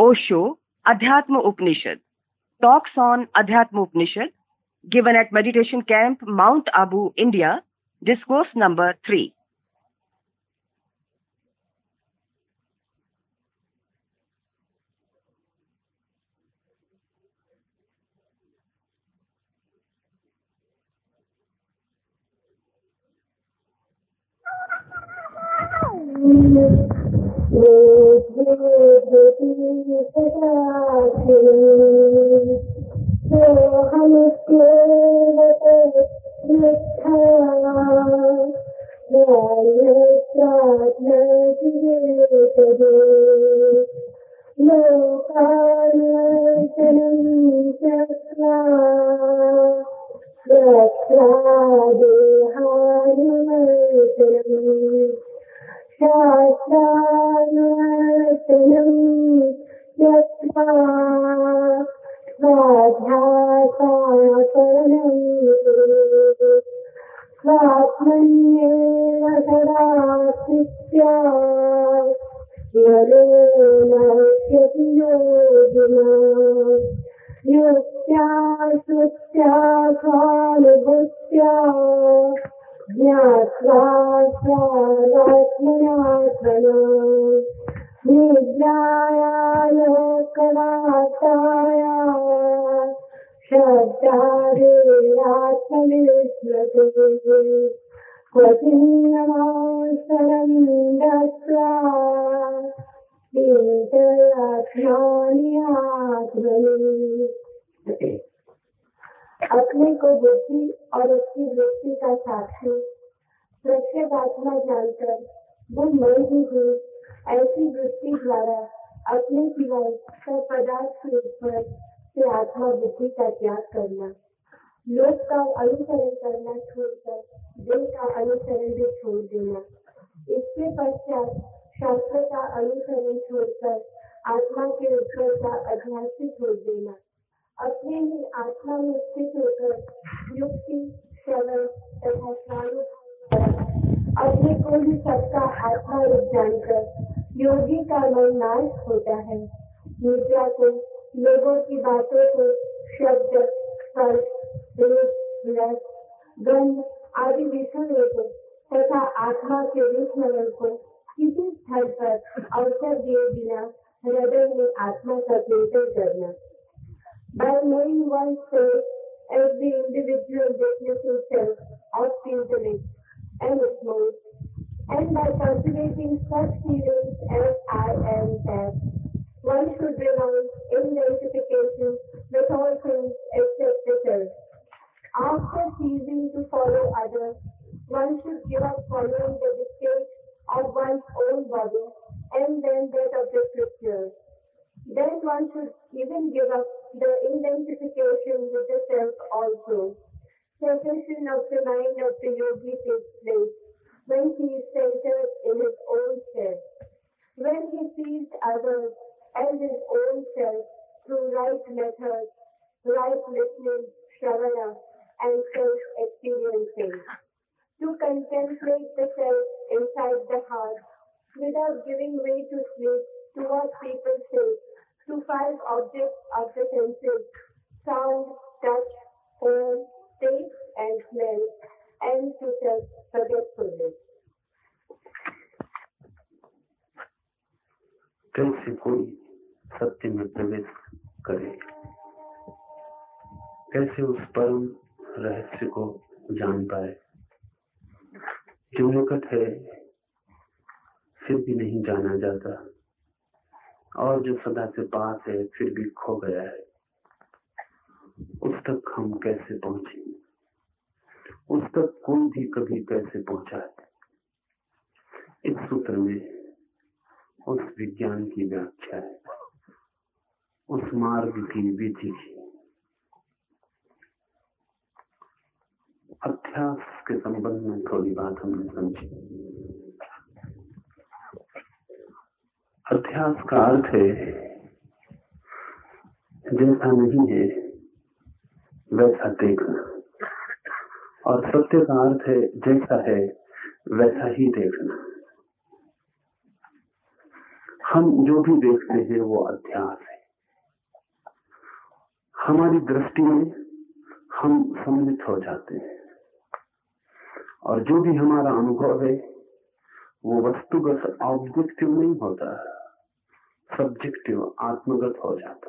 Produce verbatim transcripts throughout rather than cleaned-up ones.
Osho, Adhyatma Upanishad, talks on Adhyatma Upanishad, given at Meditation Camp, Mount Abu, India, discourse number three. अपने को बुद्धि और उसकी वृत्ति का साक्षी प्रत्येक आत्मा जानकर वो मैं ही हूँ, ऐसी वृत्ति द्वारा अपने सिवाय सब पदार्थ के ऊपर से आत्मा बुद्धि का त्याग करना, लोक का अनुसरण करना छोड़कर देह का अनुसरण भी छोड़ देना, इसके पश्चात शास्त्र का अनुसरण छोड़कर आत्मा के ऊपर का अध्यास छोड़ देना, अपने ही आत्मा में स्थित होकर युक्ति, श्रवण तथा स्वानुभव अपने को ही सबका आत्मा रूप जानकर योगी का मन नाश होता है। निद्रा को, लोगों की बातों को, शब्द, स्पर्श, रूप, रस, गंध आदि विषयों को तथा आत्मा के विस्मरण को किसी स्थल पर अवसर दिए बिना हृदय में आत्मा का चिंतन करना। By knowing oneself as the individual witnessing self of intellect and emotion, and by cultivating such feelings as I am that, one should renounce identification with all things except the self. After ceasing to follow others, one should give up following the dictates of one's own body and then that of the scriptures. Then one should even give up the identification with the self also. Cessation of the mind of the yogi takes place when he is centered in his own self. When he sees others as his own self through right methods, right listening, shravana, and self-experiencing. To contemplate the self inside the heart without giving way to sleep to what people say, to five objects of the senses, sound, touch, form, taste, and smell, and to self-forgetfulness. कैसे कोई सत्य में प्रवेश करे, कैसे उस परम रहस्य को जान पाए जो निकट है फिर भी नहीं जाना जाता, और जो सदा से पास है फिर भी खो गया है, उस तक हम कैसे पहुंचे, उस तक कोई भी कभी कैसे पहुंचा है। इस सूत्र में उस विज्ञान की व्याख्या है, उस मार्ग की विधि की। अध्यास के संबंध में थोड़ी बात हमने समझी। अध्यास का अर्थ है जैसा नहीं है वैसा देखना, और सत्य का अर्थ है जैसा है वैसा ही देखना। हम जो भी देखते हैं वो अध्यास है। हमारी दृष्टि में हम सम्मिलित हो जाते हैं और जो भी हमारा अनुभव है वो वस्तुगत ऑब्जेक्टिव नहीं होता, सब्जेक्टिव आत्मगत हो जाता।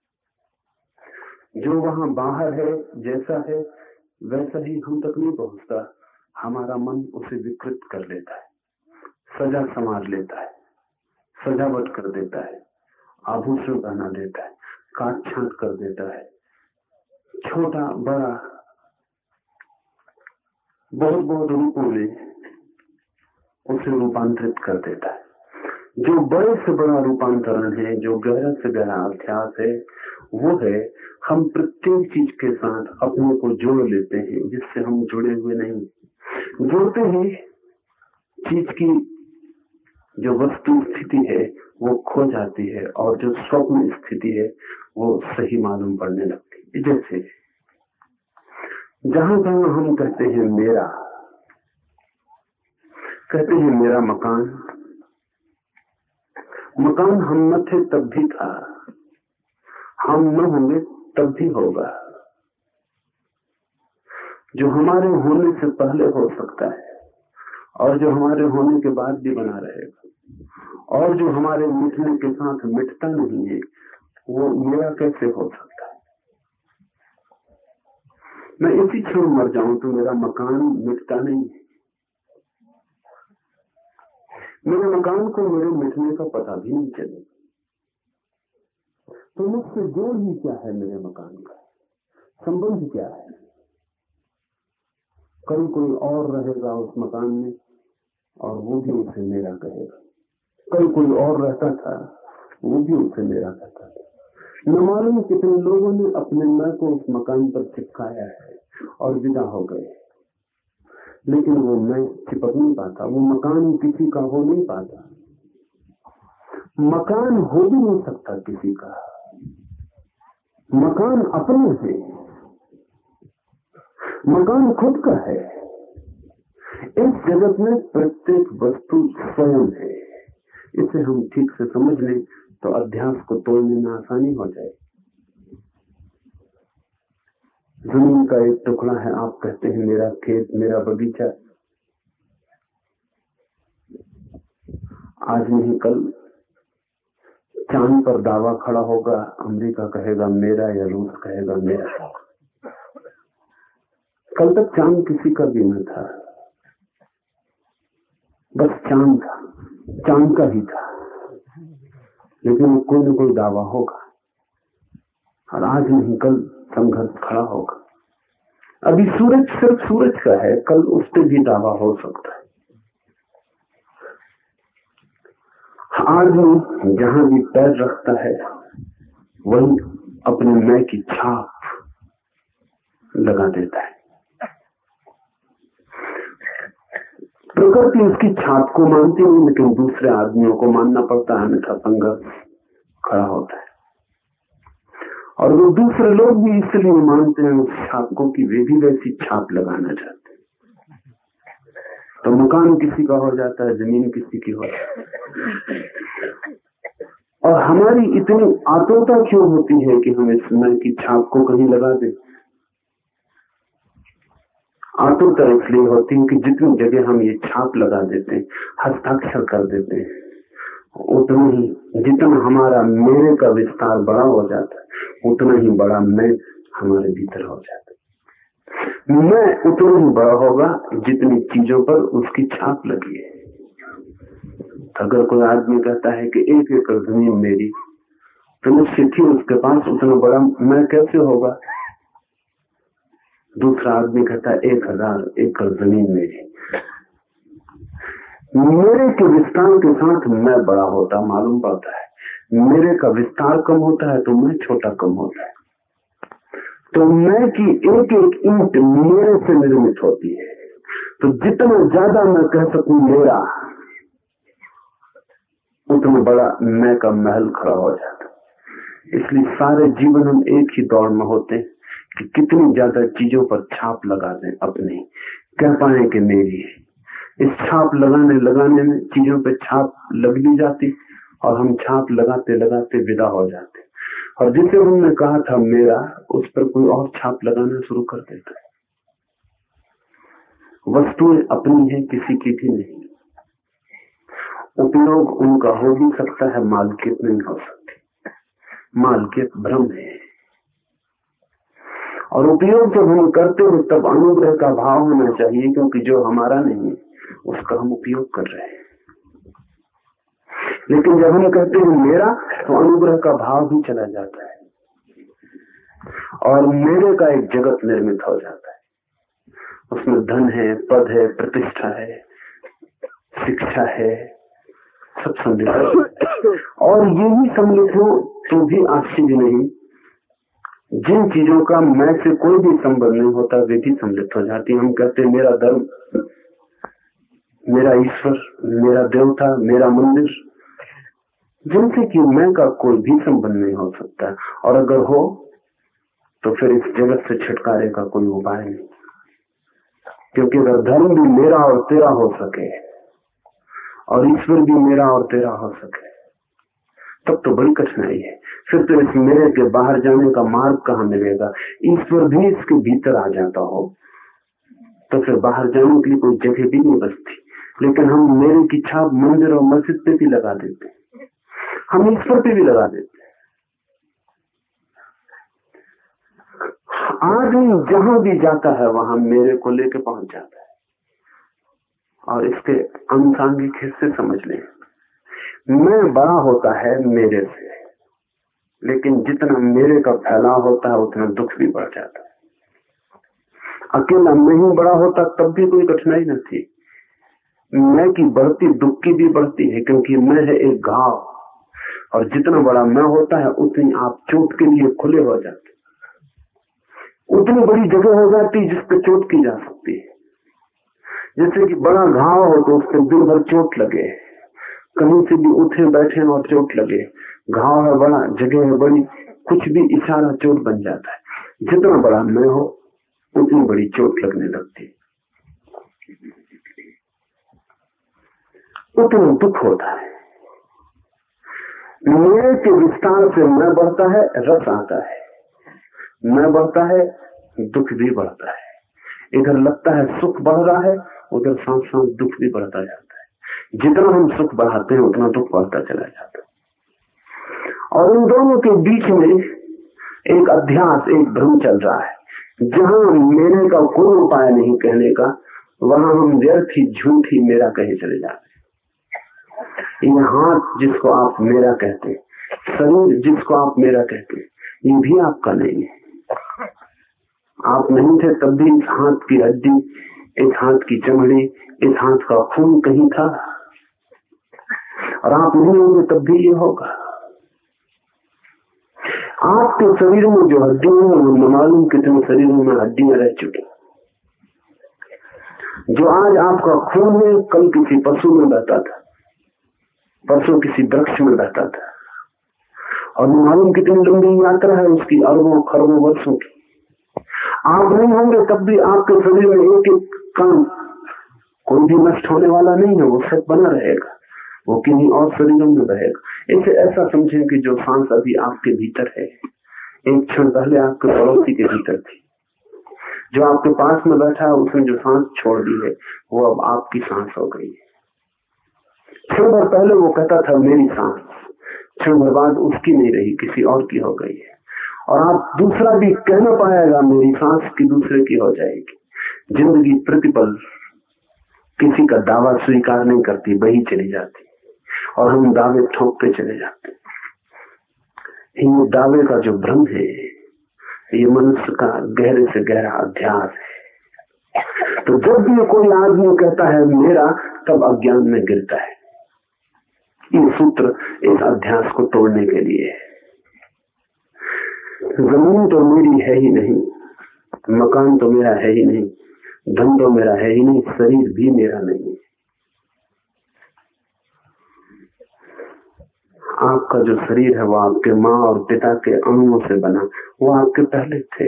जो वहां बाहर है जैसा है वैसा ही हम तक नहीं पहुंचता। हमारा मन उसे विकृत कर लेता है, सजा संवार लेता है, सजावट कर देता है, आभूषण पहना देता है, काट छांट कर देता है, छोटा बड़ा बहुत बहुत रूपों में उसे रूपांतरित कर देता है। जो बड़े से बड़ा रूपांतरण है, जो गहरा से गहरा अभ्यास है, वो है हम प्रत्येक चीज के साथ अपने को जोड़ लेते हैं जिससे हम जुड़े हुए नहीं। जोड़ते ही चीज की जो वस्तु स्थिति है वो खो जाती है और जो स्वप्न स्थिति है वो सही मालूम पड़ने लगती है। जैसे जहां जहां हम कहते हैं मेरा, कहते हैं मेरा मकान, मकान हम न थे तब भी था, हम न होंगे तब भी होगा। जो हमारे होने से पहले हो सकता है और जो हमारे होने के बाद भी बना रहेगा और जो हमारे मिटने के साथ मिटता नहीं है, वो मेरा कैसे हो सकता है? मैं इसी क्षण मर जाऊं तो मेरा मकान मिटता नहीं है। मेरे मकान को मेरे मिटने का पता भी नहीं चलेगा। तो मुझसे जोड़ ही क्या है? मेरे मकान का संबंध क्या है? कल कोई और रहेगा उस मकान में और वो भी उसे मेरा कहेगा। कल कोई और रहता था, वो भी उसे मेरा कहता था। न मालूम कितने लोगों ने अपने मैं को उस मकान पर चिपकाया है और विदा हो गए, लेकिन वो मैं चिपक नहीं पाता। वो मकान किसी का हो नहीं पाता। मकान हो भी नहीं सकता किसी का। मकान अपने है, मकान खुद का है। इस जगत में प्रत्येक वस्तु स्वयं है। इसे हम ठीक से समझ लें तो अध्यास को तोड़ने में आसानी हो जाए। जमीन का एक टुकड़ा है, आप कहते हैं मेरा खेत, मेरा बगीचा। आज नहीं कल चांद पर दावा खड़ा होगा, अमेरिका कहेगा मेरा या रूस कहेगा मेरा। कल तक चांद किसी का भी न था, बस चांद था, चांद का ही था, लेकिन कोई न कोई दावा होगा और आज नहीं कल संघर्ष खड़ा होगा। अभी सूरज सिर्फ सूरज का है, कल उस पर भी दावा हो सकता है। आदमी जहां भी पैर रखता है वही अपने मैं की छाप लगा देता है। प्रकृति उसकी छाप को मानती नहीं, लेकिन दूसरे आदमियों को मानना पड़ता है, अन्यथा संघर्ष खड़ा होता है। और वो दूसरे लोग भी इसलिए मानते हैं उस छाप को कि वे भी वैसी छाप लगाना चाहते हैं। तो मकान किसी का हो जाता है, जमीन किसी की हो जाती है। और हमारी इतनी आतुरता क्यों होती है कि हम इस मैं की छाप को कहीं लगा दें? आतुरता इसलिए होती है कि जितनी जगह हम ये छाप लगा देते हैं, हस्ताक्षर कर देते हैं, उतना ही जितना हमारा मेरे का विस्तार बड़ा हो जाता है, उतना ही बड़ा मैं हमारे भीतर हो जाता है। मैं उतना ही बड़ा होगा जितनी चीजों पर उसकी छाप लगी है। अगर कोई आदमी कहता है कि एक एकड़ जमीन मेरी, तो निश्चित ही उसके पास उतना बड़ा मैं कैसे होगा? दूसरा आदमी कहता है एक हजार एकड़ जमीन मेरी। मेरे के विस्तार के साथ मैं बड़ा होता मालूम पड़ता है। मेरे का विस्तार कम होता है तो मैं छोटा कम होता है। तो मैं की एक एक ईंट मेरे से निर्मित होती है। तो जितना ज्यादा मैं कह सकूं मेरा, उतना बड़ा मैं का महल खड़ा हो जाता। इसलिए सारे जीवन हम एक ही दौड़ में होते हैं कि कितनी ज्यादा चीजों पर छाप लगा दें अपनी, कह पाए कि मेरी। इस छाप लगाने लगाने में चीजों पे छाप लग भी जाती और हम छाप लगाते लगाते विदा हो जाते, और जिसे हमने कहा था मेरा, उस पर कोई और छाप लगाना शुरू कर देता है। वस्तुएं अपनी है, किसी की भी नहीं। उपयोग उनका हो भी सकता है, मालकियत नहीं हो सकती। मालकियत भ्रम है। और उपयोग जब हम करते हैं तब अनुग्रह का भाव होना चाहिए, क्योंकि जो हमारा नहीं है उसका हम उपयोग कर रहे हैं। लेकिन जब हम कहते हैं मेरा, तो अनुग्रह का भाव भी चला जाता है और मेरे का एक जगत निर्मित हो जाता है। उसमें धन है, पद है, प्रतिष्ठा है, शिक्षा है, सब सम्मिलित है। और यही सम्मिलित हो तो भी आश्चर्य नहीं। जिन चीजों का मैं से कोई भी संबंध नहीं होता वे भी सम्मिलित हो जाती। हम कहते हैं मेरा धर्म, मेरा ईश्वर, मेरा देवता, मेरा मंदिर, जिनसे कि मैं का कोई भी संबंध नहीं हो सकता। और अगर हो तो फिर इस जगत से छुटकारे का कोई उपाय नहीं। क्योंकि अगर धर्म भी मेरा और तेरा हो सके और ईश्वर भी मेरा और तेरा हो सके, तब तो बड़ी कठिनाई है। फिर तो इस मेरे के बाहर जाने का मार्ग कहाँ मिलेगा? ईश्वर भी इसके भीतर आ जाता हो तो फिर बाहर जाने के लिए कोई जगह भी नहीं बचती। लेकिन हम मेरे की छाप मंदिर और मस्जिद पे भी लगा देते, हम ईश्वर पे भी लगा देते। आदमी जहां भी जाता है वहां मेरे को लेके पहुंच जाता है। और इसके अनुसांगिक हिस्से समझ लें। मैं बड़ा होता है मेरे से, लेकिन जितना मेरे का फैलाव होता है उतना दुख भी बढ़ जाता है। अकेला मैं ही बड़ा होता तब भी कोई कठिनाई न थी। मैं की बढ़ती दुख की भी बढ़ती है, क्योंकि मैं है एक घाव, और जितना बड़ा मैं होता है उतनी आप चोट के लिए खुले हो जाते, उतनी बड़ी जगह हो जाती जिस पे चोट की जा सकती है। जैसे कि बड़ा घाव हो तो उस पर दिन भर चोट लगे, कहीं से भी उठे बैठे और चोट लगे। घाव है बड़ा, जगह है बड़ी, कुछ भी इशारा चोट बन जाता है। जितना बड़ा मैं हो उतनी बड़ी चोट लगने लगती, उतना दुख होता है। मेरे के विस्तार से मैं बढ़ता है, रस आता है, मैं बढ़ता है, दुख भी बढ़ता है। इधर लगता है सुख बढ़ रहा है, उधर साथ साथ दुख भी बढ़ता जाता है। जितना हम सुख बढ़ाते हैं उतना दुख बढ़ता चला जाता है। और इन दोनों के बीच में एक अध्यास, एक भ्रम चल रहा है। जहां मेरे का कोई उपाय नहीं कहने का, वहां हम व्यर्थ ही झूठ ही मेरा कहे चले जाते हैं। ये हाथ जिसको आप मेरा कहते हैं, शरीर जिसको आप मेरा कहते हैं, ये भी आपका नहीं है। आप नहीं थे तब भी इस हाथ की हड्डी, इस हाथ की चमड़ी, इस हाथ का खून कहीं था, और आप नहीं होंगे तब भी ये होगा। आपके शरीर में जो हड्डियां हैं वो न मालूम कितने शरीरों में हड्डियां रह चुकी। जो आज आपका खून है कल किसी पशु में बहता था, परसों किसी वृक्ष में बहता था, और न मालूम कितनी लंबी यात्रा है उसकी, अरबों खरबों वर्षों की। आप नहीं होंगे तब भी आपके शरीर में एक एक कण कोई भी नष्ट होने वाला नहीं है, वो सब बना रहेगा, वो किन्हीं और शरीरों में रहेगा। इसे ऐसा समझें कि जो सांस अभी आपके भीतर है, एक क्षण पहले आपके पड़ोसी के भीतर थी। जो आपके पास में बैठा है उसने जो सांस छोड़ दी है वो अब आपकी सांस हो गई है। क्षण भर पहले वो कहता था मेरी सांस, क्षण भर बाद उसकी नहीं रही, किसी और की हो गई है। और आप दूसरा भी कह न पाएगा मेरी सांस की दूसरे की हो जाएगी। जिंदगी प्रतिपल किसी का दावा स्वीकार नहीं करती, बही चली जाती, और हम दावे ठोकते चले जाते। ये दावे का जो भ्रम है, ये मनुष्य का गहरे से गहरा अध्यास है। तो जब भी कोई आदमी कहता है मेरा, तब अज्ञान में गिरता है। ये सूत्र इस अध्यास को तोड़ने के लिए है। जमीन तो मेरी है ही नहीं, मकान तो मेरा है ही नहीं, धन तो मेरा है ही नहीं, शरीर भी मेरा नहीं। आपका जो शरीर है वो आपके माँ और पिता के अणुओं से बना, वो आपके पहले थे,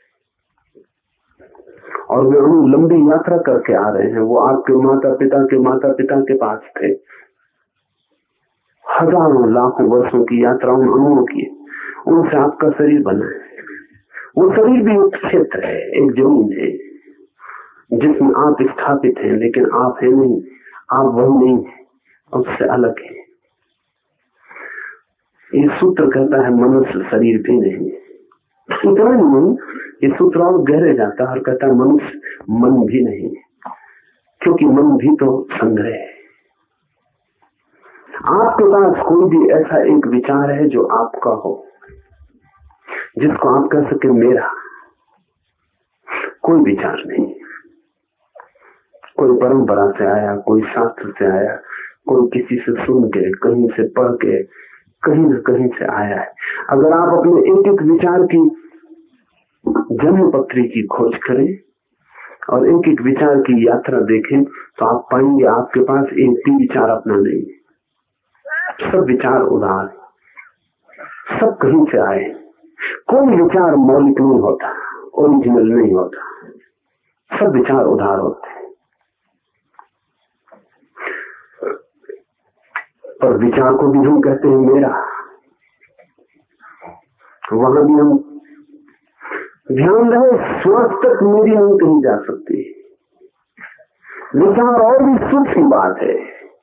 और वे अणु लंबी यात्रा करके आ रहे हैं। वो आपके माता पिता के माता पिता के पास थे। हजारों लाखों वर्षों की यात्रा उन अणुओं की, उनसे आपका शरीर बना है। वो शरीर भी एक क्षेत्र है, एक जमीन है जिसमें आप स्थापित हैं, लेकिन आप है नहीं, आप वही नहीं है, उससे अलग है। ये सूत्र कहता है मनुष्य शरीर भी नहीं, इतना नहीं, ये सूत्र और गहरे जाता है और कहता है मनुष्य मन भी नहीं, क्योंकि मन भी तो संग्रह है। आपके पास कोई भी ऐसा एक विचार है जो आपका हो, जिसको आप कह सके मेरा, कोई विचार नहीं। कोई परंपरा से आया, कोई शास्त्र से आया, कोई किसी से सुन के, कहीं से पढ़ के, कहीं न कहीं से आया है। अगर आप अपने एक एक विचार की जन्म पत्री की खोज करें और एक एक विचार की यात्रा देखें तो आप पाएंगे आपके पास एक भी विचार अपना नहीं है। सब विचार उधार, सब कहीं से आए। कोई विचार मौलिक नहीं होता, ओरिजिनल नहीं होता, सब विचार उधार होते हैं। पर विचार को भी हम कहते हैं मेरा, वहां भी हम ध्यान रहे, श्वास तक मेरी नहीं कही जा सकती। विचार और भी सूक्ष्म बात है,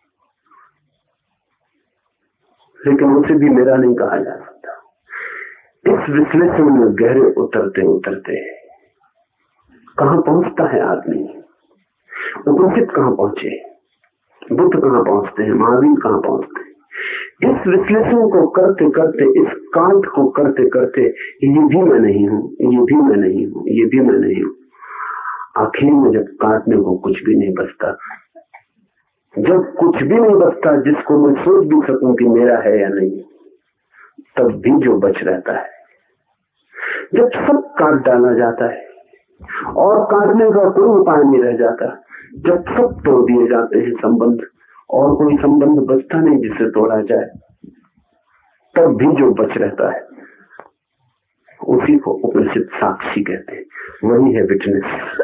लेकिन उसे भी मेरा नहीं कहा जा सकता। इस विश्लेषण में गहरे उतरते उतरते कहां पहुंचता है आदमी? उपनिषद कहां पहुंचे, बुद्ध कहां पहुंचते हैं, महावीर कहां पहुंचते हैं? इस विश्लेषण को करते करते, इस कांट को करते करते, ये भी मैं नहीं हूं, ये भी मैं नहीं हूं, ये भी मैं नहीं हूं। आखिर में जब काटने को कुछ भी नहीं बचता, जब कुछ भी नहीं बचता जिसको मैं सोच भी सकूं कि मेरा है या नहीं, तब भी जो बच रहता है, जब सब काट डाला जाता है और काटने का कोई उपाय नहीं रह जाता, जब सब तोड़ दिए जाते हैं संबंध और कोई संबंध बचता नहीं जिसे तोड़ा जाए, तब भी जो बच रहता है उसी को उपनिषद साक्षी कहते हैं। वही है विटनेस।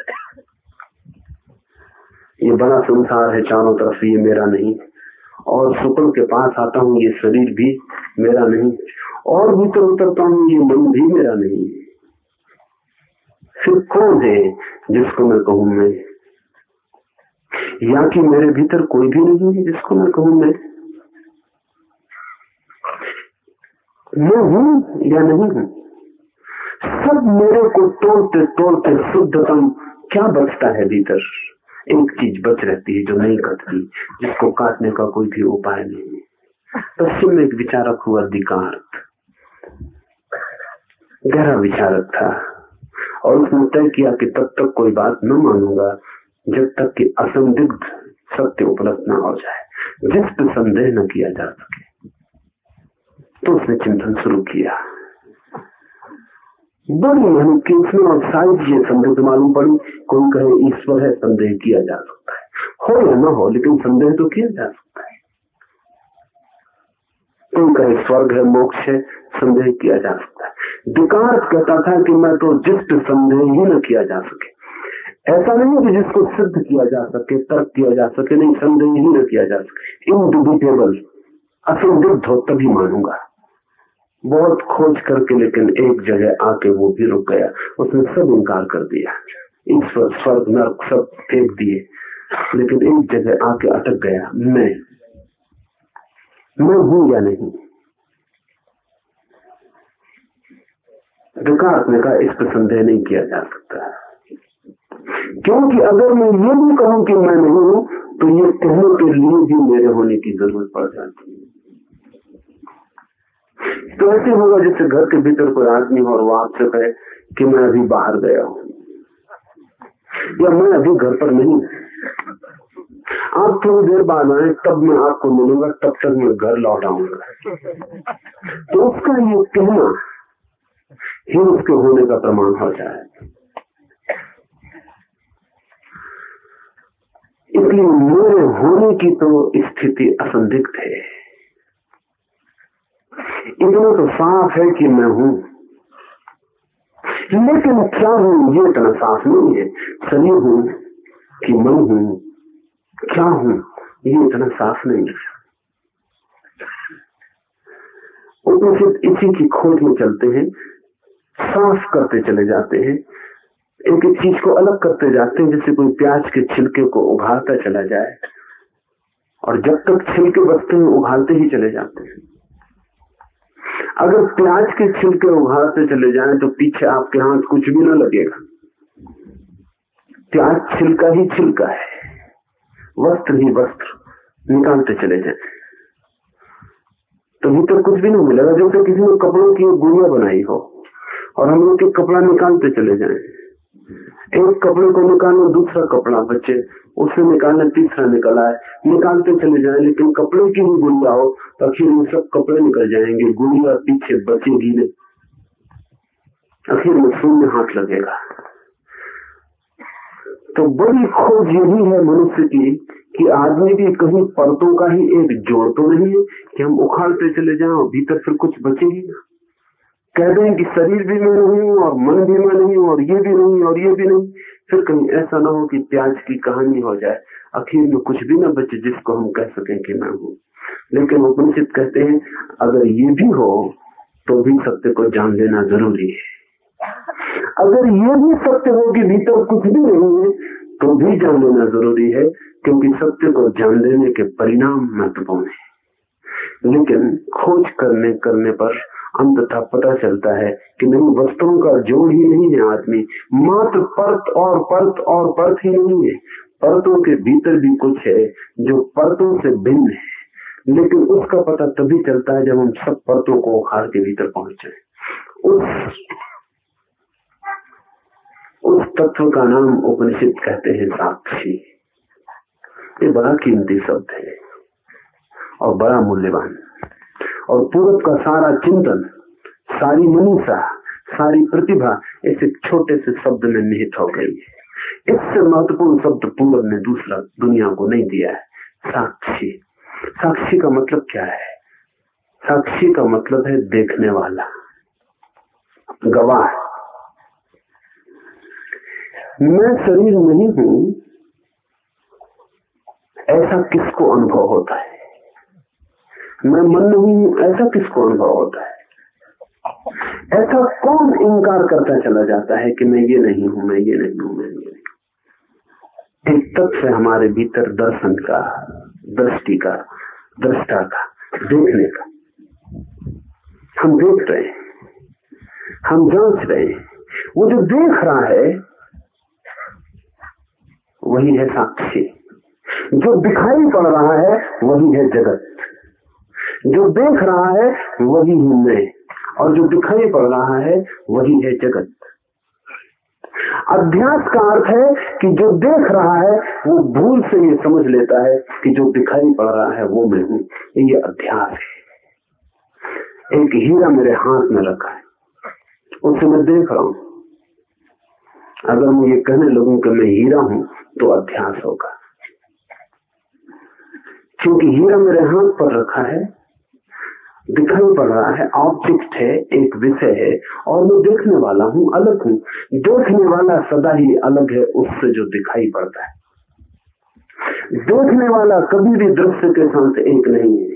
ये बड़ा संसार है चारों तरफ, ये मेरा नहीं, और शुक्र के पास आता हूं, ये शरीर भी मेरा नहीं, और भीतर उतरता हूं, ये मन भी मेरा नहीं। फिर कौन है जिसको मैं कहूं मैं? या कि मेरे भीतर कोई भी नहीं है जिसको मैं कहूं मैं? मैं हूं या नहीं हूं? सब मेरे को तोड़ते तोड़ते शुद्धतम क्या बचता है भीतर? एक चीज बच रहती है जो नहीं कटती, जिसको काटने का कोई भी उपाय नहीं है। पश्चिम में एक विचारक हुआ दिकार्त, गहरा विचारक था, और उसने तय किया कि तब तक कोई बात न मानूंगा जब तक कि असंदिग्ध सत्य उपलब्ध न हो जाए, जिस पर संदेह न किया जा सके। तो उसने चिंतन शुरू किया, बड़ी मेहनत की उसने, और सारी चीजें संदिग्ध मालूम पड़ी। कोई कहे ईश्वर है, संदेह किया जा सकता है, हो या न हो, लेकिन संदेह तो किया जा सकता है। कोई कहे स्वर्ग है, मोक्ष है, संदेह किया जा सकता है। दिकार्त कहता था कि मैं तो जिस पर संदेह ही न किया जा सके, ऐसा नहीं है कि जिसको सिद्ध किया जा सके, तर्क किया जा सके, नहीं, संदेह ही न किया जा सके, इनडिबिटेबल, असंदिग्ध हो तभी मानूंगा। बहुत खोज करके लेकिन एक जगह आके वो भी रुक गया, उसने सब इनकार कर दिया, ईश्वर स्वर्ग नरक सब फेंक दिए, लेकिन एक जगह आके अटक गया, मैं मैं हूं या नहीं? विकास ने कहा इस पर संदेह नहीं किया जा सकता, क्योंकि अगर मैं ये भी कहूं कि मैं नहीं हूं तो ये कहने के लिए भी मेरे होने की जरूरत पड़ जाती है। तो ऐसे होगा जैसे घर के भीतर कोई आदमी हो और वो आपसे कहे कि मैं अभी बाहर गया हूं या मैं अभी घर पर नहीं, आप थोड़ी देर बाद आए तब मैं आपको मिलूंगा, तब तक मैं घर लौट आऊंगा। तो उसका ये कहना ही उसके होने का प्रमाण हो जाए। इसलिए मेरे होने की तो स्थिति असंदिग्ध है, इतना तो साफ है कि मैं हूं, लेकिन क्या हूं ये इतना साफ नहीं है। शरीर हूं कि मन हूं, क्या हूं ये इतना साफ नहीं है। उपनिषद इसी की खोज में चलते हैं, साफ करते चले जाते हैं, एक एक चीज को अलग करते जाते हैं, जैसे कोई प्याज के छिलके को उघाड़ता चला जाए, और जब तक छिलके बचते हैं उघाड़ते ही चले जाते हैं। अगर प्याज के छिलके उघाड़ते चले जाएं तो पीछे आपके हाथ कुछ भी न लगेगा। प्याज छिलका ही छिलका है, वस्त्र ही वस्त्र, निकालते चले जाएं तो भीतर कुछ भी नहीं मिलेगा। जैसे किसी ने कपड़ों की गुड़िया बनाई हो और हम लोग के कपड़ा निकालते चले जाएं, एक कपड़े को निकालना दूसरा कपड़ा बचे, उसे निकालना तीसरा निकला है, निकालते चले जाएं, लेकिन कपड़े की भी गुड़िया हो तो आखिर में सब कपड़े निकल जाएंगे, गुड़िया पीछे बचेगी नहीं, आखिर में शून्य हाथ लगेगा। तो बड़ी खोज यही है मनुष्य की कि आदमी भी कहीं परतों का ही एक जोड़ तो नहीं है कि हम उखाड़ते चले जाएं और भीतर फिर कुछ बचेगी ना। कह दें कि शरीर भी मैं नहीं हूं और मन भी मैं नहीं हूं और ये भी नहीं और ये भी नहीं, फिर कहीं ऐसा ना हो कि प्याज की कहानी हो जाए, आखिर में कुछ भी ना बचे जिसको हम कह सकें कि मैं हूं। लेकिन उपनिषद कहते हैं अगर ये भी हो तो भी सत्य को जान लेना जरूरी है। अगर ये भी सत्य हो कि भीतर कुछ भी नहीं है तो भी जान लेना जरूरी है, क्योंकि सत्य को जान लेने के परिणाम महत्वपूर्ण है। लेकिन खोज करने करने पर अंततः पता चलता है कि नहीं, वस्तुओं का जोड़ ही नहीं है आदमी, मात्र परत और परत और परत ही नहीं है, परतों के भीतर भी कुछ है जो परतों से भिन्न है। लेकिन उसका पता तभी चलता है जब हम सब परतों को उखाड़ के भीतर पहुंच जाए। उस उस तत्व का नाम उपनिषद कहते हैं साक्षी। ये बड़ा कीमती शब्द है और बड़ा मूल्यवान, और पूरब का सारा चिंतन, सारी मनीषा, सारी प्रतिभा इस एक छोटे से शब्द में निहित हो गई है। इससे महत्वपूर्ण शब्द पूरब ने दूसरा दुनिया को नहीं दिया है, साक्षी। साक्षी का मतलब क्या है? साक्षी का मतलब है देखने वाला, गवाह। मैं शरीर नहीं हूं ऐसा किसको अनुभव होता है? मैं मन नहीं हूं ऐसा किसको अनुभव होता है? ऐसा कौन इनकार करता चला जाता है कि मैं ये नहीं हूं, मैं ये नहीं हूं, मैं ये नहीं हूं? एक तत्व है हमारे भीतर, दर्शन का, दृष्टि का, दृष्टा का, देखने का। हम देख रहे हैं, हम जांच रहे हैं, वो जो देख रहा है वही है साक्षी। जो दिखाई पड़ रहा है वही है जगत। जो देख रहा है वही ही मैं, और जो दिखाई पड़ रहा है वही है जगत। अध्यास का अर्थ है कि जो देख रहा है वो भूल से ये समझ लेता है कि जो दिखाई पड़ रहा है वो मैं हूं। ये अध्यास है। एक हीरा मेरे हाथ में रखा है, उसे मैं देख रहा हूं। अगर मैं ये कहने लगूं कि मैं हीरा हूं तो अध्यास होगा, क्योंकि हीरा मेरे हाथ पर रखा है, दिखाई पड़ रहा है, ऑब्जेक्ट है, एक विषय है, और मैं देखने वाला हूं, अलग हूं। देखने वाला सदा ही अलग है उससे जो दिखाई पड़ता है। देखने वाला कभी भी दृश्य के साथ एक नहीं है।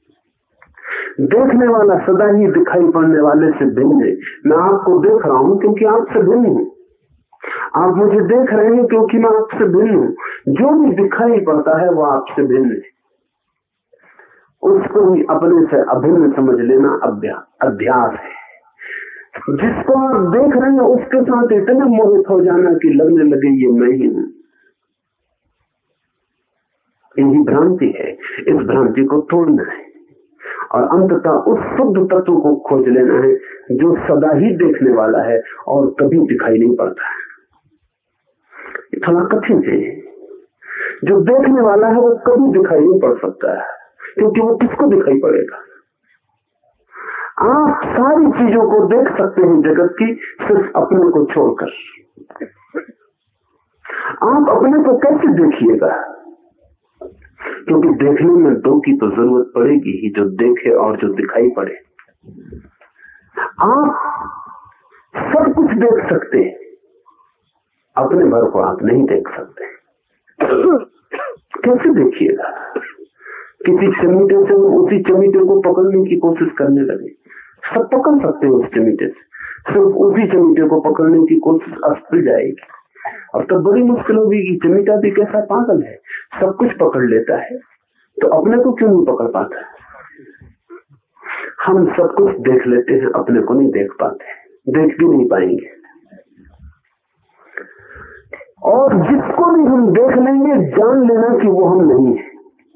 देखने वाला सदा ही दिखाई पड़ने वाले से भिन्न है। मैं आपको देख रहा हूं क्योंकि आपसे भिन्न हूं, आप मुझे देख रहे हैं क्योंकि मैं आपसे भिन्न हूं। जो भी दिखाई पड़ता है वो आपसे भिन्न है। उसको ही अपने से अभिन्न समझ लेना अध्यास है। जिसको आप देख रहे हैं उसके साथ इतना मोहित हो जाना कि लगने लगे ये मैं ही हूं। यही भ्रांति है। इस भ्रांति को तोड़ना है और अंततः उस शुद्ध तत्व को खोज लेना है जो सदा ही देखने वाला है और कभी दिखाई नहीं पड़ता है। थोड़ा कठिन है। जो देखने वाला है वो कभी दिखाई नहीं पड़ सकता है, क्योंकि वो किसको दिखाई पड़ेगा? आप सारी चीजों को देख सकते हैं जगत की, सिर्फ अपने को छोड़कर। आप अपने को कैसे देखिएगा? क्योंकि देखने में दो की तो जरूरत पड़ेगी ही, जो देखे और जो दिखाई पड़े। आप सब कुछ देख सकते हैं, अपने भर को आप नहीं देख सकते। कैसे देखिएगा? किसी चमीटे से उसी चमीटे को पकड़ने की कोशिश करने लगे, सब पकड़ सकते हैं उस चमीटे से, सिर्फ उसी चमीटे को पकड़ने की कोशिश असफल जाएगी। अब तो बड़ी मुश्किल होगी कि चमीटा भी कैसा पागल है, सब कुछ पकड़ लेता है तो अपने को क्यों नहीं पकड़ पाता? हम सब कुछ देख लेते हैं, अपने को नहीं देख पाते, देख भी नहीं पाएंगे। और जिसको भी हम देख लेंगे जान लेना कि वो हम नहीं है।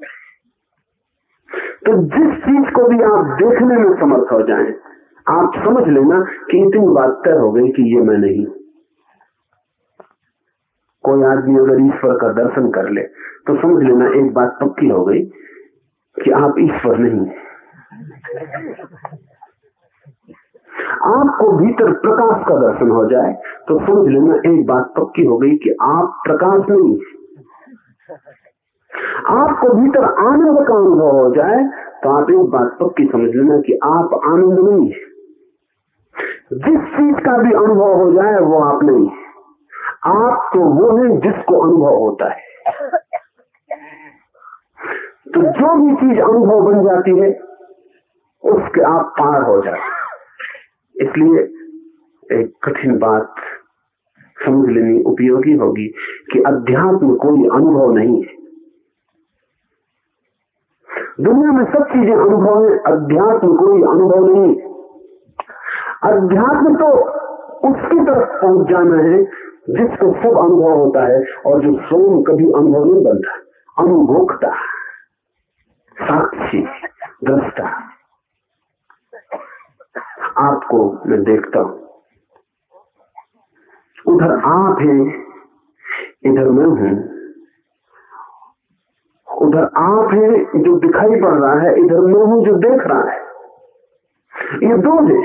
तो जिस चीज को भी आप देखने में समर्थ हो जाएं, आप समझ लेना कि इतनी बात तय हो गई कि ये मैं नहीं। कोई आदमी अगर ईश्वर का दर्शन कर ले तो समझ लेना एक बात पक्की हो गई कि आप ईश्वर नहीं है। आपको भीतर प्रकाश का दर्शन हो जाए तो समझ लेना एक बात पक्की हो गई कि आप प्रकाश नहीं है। आपको भीतर आनंद का अनुभव हो जाए तो आप एक बात पक्की समझ लेना कि आप आनंद नहीं है। जिस चीज का भी अनुभव हो जाए वो आप नहीं है, आप तो वो है जिसको अनुभव होता है। तो जो भी चीज अनुभव बन जाती है उसके आप पार हो जाते। इसलिए एक कठिन बात समझ लेनी उपयोगी होगी कि अध्यात्म कोई अनुभव नहीं है। दुनिया में सब चीजें अनुभव है, अध्यात्म कोई अनुभव नहीं है। अध्यात्म तो उसकी तरफ पहुंच जाना है जिसको सब अनुभव होता है और जो स्वयं कभी अनुभव नहीं बनता। अनुभोक्ता, साक्षी, दृष्टा। आपको मैं देखता हूं, उधर आप हैं, इधर मैं हूं। उधर आप हैं जो दिखाई पड़ रहा है, इधर मैं हूं जो देख रहा है। ये दो है।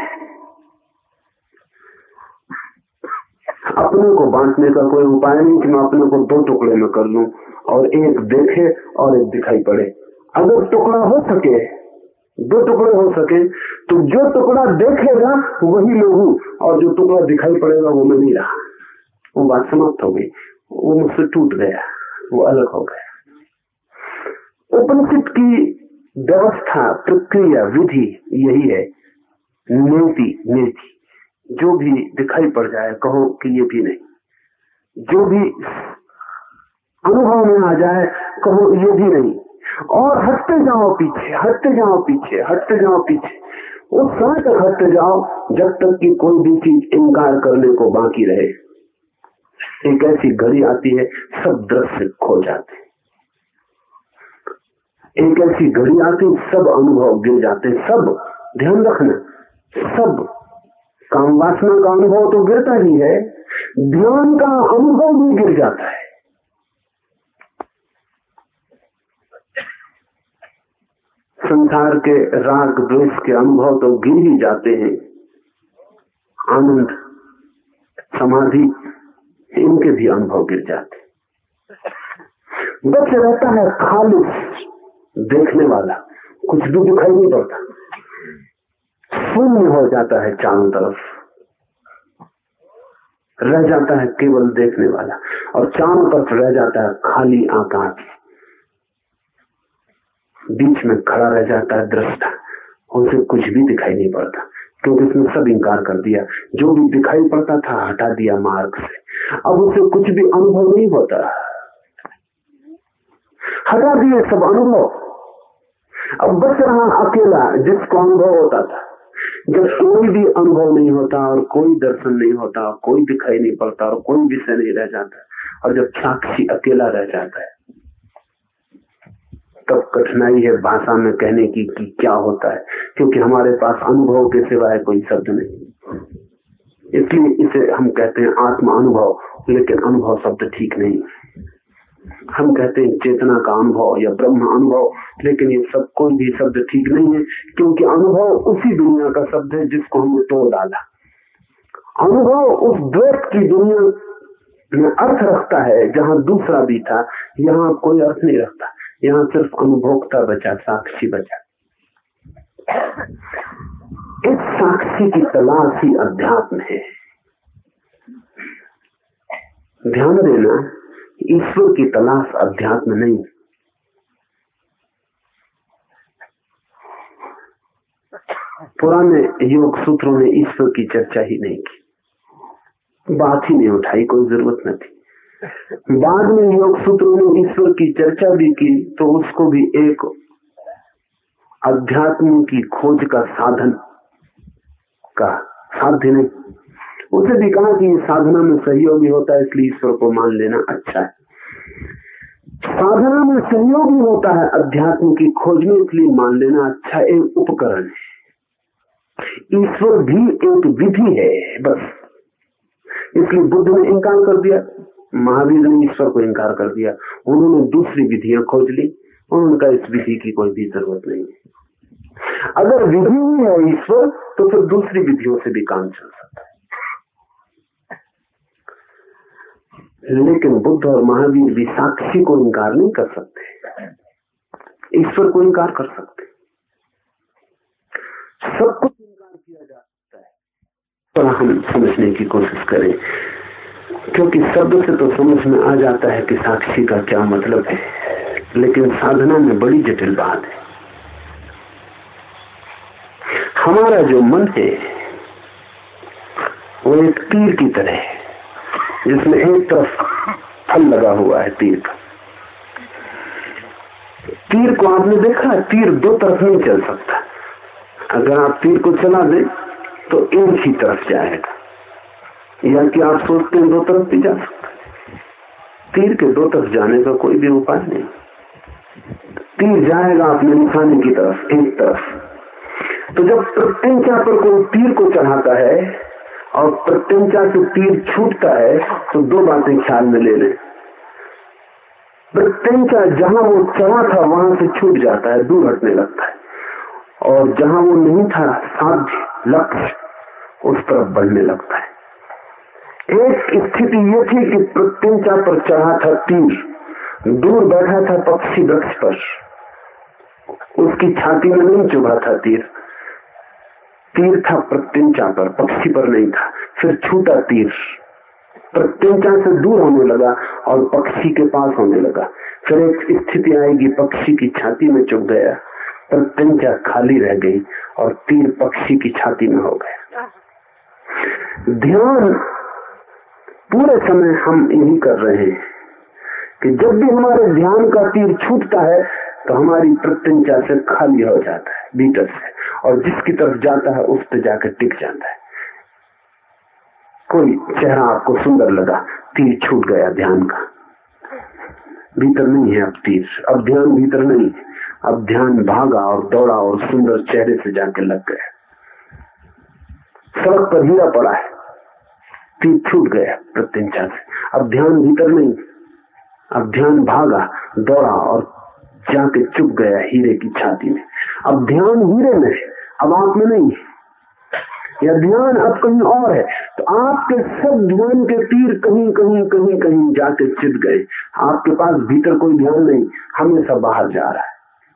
अपने को बांटने का कोई उपाय नहीं कि मैं अपने को दो टुकड़े में कर लूं और एक देखे और एक दिखाई पड़े। अगर टुकड़ा हो सके, दो टुकड़े हो सके, तो जो टुकड़ा देखेगा वही मैं हूं और जो टुकड़ा दिखाई पड़ेगा वो मैं नहीं रहा। वो बात समाप्त हो गई, वो मुझसे टूट गया, वो अलग हो गया। उपनिषद की व्यवस्था, प्रक्रिया, विधि यही है। नीति नीति जो भी दिखाई पड़ जाए कहो कि ये भी नहीं। जो भी अनुभव में आ जाए कहो ये भी नहीं। और हटते जाओ पीछे, हटते जाओ पीछे, हटते जाओ पीछे। उस समय तक हटते जाओ जब तक कि कोई भी चीज इनकार करने को बाकी रहे। एक ऐसी घड़ी आती है सब दृश्य खो जाते, एक ऐसी घड़ी आती सब अनुभव गिर जाते। सब ध्यान रखना, सब काम वासना का अनुभव तो गिरता ही है, ध्यान का अनुभव भी गिर जाता है। संसार के राग द्वेष के अनुभव तो गिर ही जाते हैं। आनंद, समाधि, इनके भी अनुभव गिर जाते। बच रहता है खालिस देखने वाला, कुछ भी दिखाई नहीं पड़ता, शून्य हो जाता है चारों तरफ, रह जाता है केवल देखने वाला और चारों तरफ रह जाता है खाली आकाश। बीच में खड़ा रह जाता है दृष्टा, उसे कुछ भी दिखाई नहीं पड़ता क्योंकि उसने सब इंकार कर दिया। जो भी दिखाई पड़ता था हटा दिया मार्ग से, अब उसे कुछ भी अनुभव नहीं होता, हटा दिए सब अनुभव। अब बच रहा अकेला जिसको अनुभव होता था। जब कोई भी अनुभव नहीं होता और कोई दर्शन नहीं होता, कोई दिखाई नहीं पड़ता और कोई विषय नहीं रह जाता, और जब साक्षी अकेला रह जाता है तब कठिनाई है भाषा में कहने की कि क्या होता है, क्योंकि हमारे पास अनुभव के सिवाय कोई शब्द नहीं। इसलिए इसे हम कहते हैं आत्म अनुभव, लेकिन अनुभव शब्द ठीक नहीं। हम कहते हैं चेतना का अनुभव या ब्रह्म अनुभव, लेकिन ये सब कोई भी शब्द ठीक नहीं है, क्योंकि अनुभव उसी दुनिया का शब्द है जिसको हमने तोड़ डाला। अनुभव उस द्वैत की दुनिया में अर्थ रखता है जहां दूसरा भी था, यहाँ कोई अर्थ नहीं रखता। यहाँ सिर्फ अनुभोक्ता बचा, साक्षी बचा। इस साक्षी की तलाश ही अध्यात्म है। ध्यान देना, ईश्वर की तलाश अध्यात्म नहीं। पुराने योग सूत्रों ने ईश्वर की चर्चा ही नहीं की, बात ही नहीं उठाई, कोई जरूरत न थी। बाद में योग सूत्रों ने ईश्वर की चर्चा भी की तो उसको भी एक अध्यात्म की खोज का साधन का साध्य नहीं, उसे भी कहा कि साधना में सहयोगी होता है इसलिए ईश्वर को मान लेना अच्छा है। साधना में सहयोगी होता है अध्यात्म की खोज में इसलिए मान लेना अच्छा, एक उपकरण है। ईश्वर भी एक विधि है बस, इसलिए बुद्ध ने इनकार कर दिया, महावीर ने ईश्वर को इनकार कर दिया। उन्होंने दूसरी विधियां खोज ली, उन्होंने कहा इस विधि की कोई भी जरूरत नहीं है। अगर विधि ही है ईश्वर तो फिर दूसरी विधियों से भी काम चल सकता है। लेकिन बुद्ध और महावीर भी साक्षी को इनकार नहीं कर सकते, ईश्वर को इनकार कर सकते। सब कुछ इनकार किया जा सकता है, पर हम समझने की कोशिश करें, क्योंकि शब्द से तो समझ में आ जाता है कि साक्षी का क्या मतलब है, लेकिन साधना में बड़ी जटिल बात है। हमारा जो मन है वो एक तीर की तरह है जिसमें एक तरफ फल लगा हुआ है। तीर का तीर को आपने देखा है, तीर दो तरफ नहीं चल सकता। अगर आप तीर को चला दें तो एक ही तरफ जाएगा, या कि आप सोचते हैं दो तरफ भी जा सकता है। तीर के दो तरफ जाने का कोई भी उपाय नहीं, तीर जाएगा अपने निशाने की तरफ, एक तरफ। तो जब प्रत्यंचा पर कोई तीर को चढ़ाता है और प्रत्यंचा से तीर छूटता है तो दो बातें ख्याल में ले लें। प्रत्यंचा जहां वो चढ़ा था वहां से छूट जाता है, दूर हटने लगता है, और जहां वो नहीं था साध्य लक्ष्य उस तरफ बढ़ने लगता है। एक स्थिति ये थी कि प्रत्यंचा पर चढ़ा था तीर, दूर बैठा था पक्षी वृक्ष पर, उसकी छाती में नहीं चुभा था तीर, तीर था प्रत्यंचा पर, पक्षी पर नहीं था। फिर छूटा तीर, प्रत्यंचा से दूर होने लगा और पक्षी के पास होने लगा। फिर एक स्थिति आएगी पक्षी की छाती में चुभ गया, प्रत्यंचा खाली रह गई और तीर पक्षी की छाती में हो गया। ध्यान पूरे समय हम यही कर रहे हैं कि जब भी हमारे ध्यान का तीर छूटता है तो हमारी प्रत्यंचा से खाली हो जाता है भीतर से, और जिसकी तरफ जाता है उस पर जाकर टिक जाता है। कोई चेहरा आपको सुंदर लगा, तीर छूट गया ध्यान का, भीतर नहीं है अब तीर, अब ध्यान भीतर नहीं, अब ध्यान भागा और दौड़ा और सुंदर चेहरे से जाके लग गया। सड़क पर हीरा पड़ा है, तीर छूट गया प्रत्यंचा से, अब ध्यान भीतर नहीं, अब ध्यान भागा दौड़ा और जाके चुप गया हीरे की छाती में। अब ध्यान हीरे में है, अब आप में नहीं, या ध्यान अब कहीं और है। तो आपके सब ध्यान के तीर कहीं कहीं कहीं कहीं जाके चित गए, आपके पास भीतर कोई ध्यान नहीं, हमेशा बाहर जा रहा है।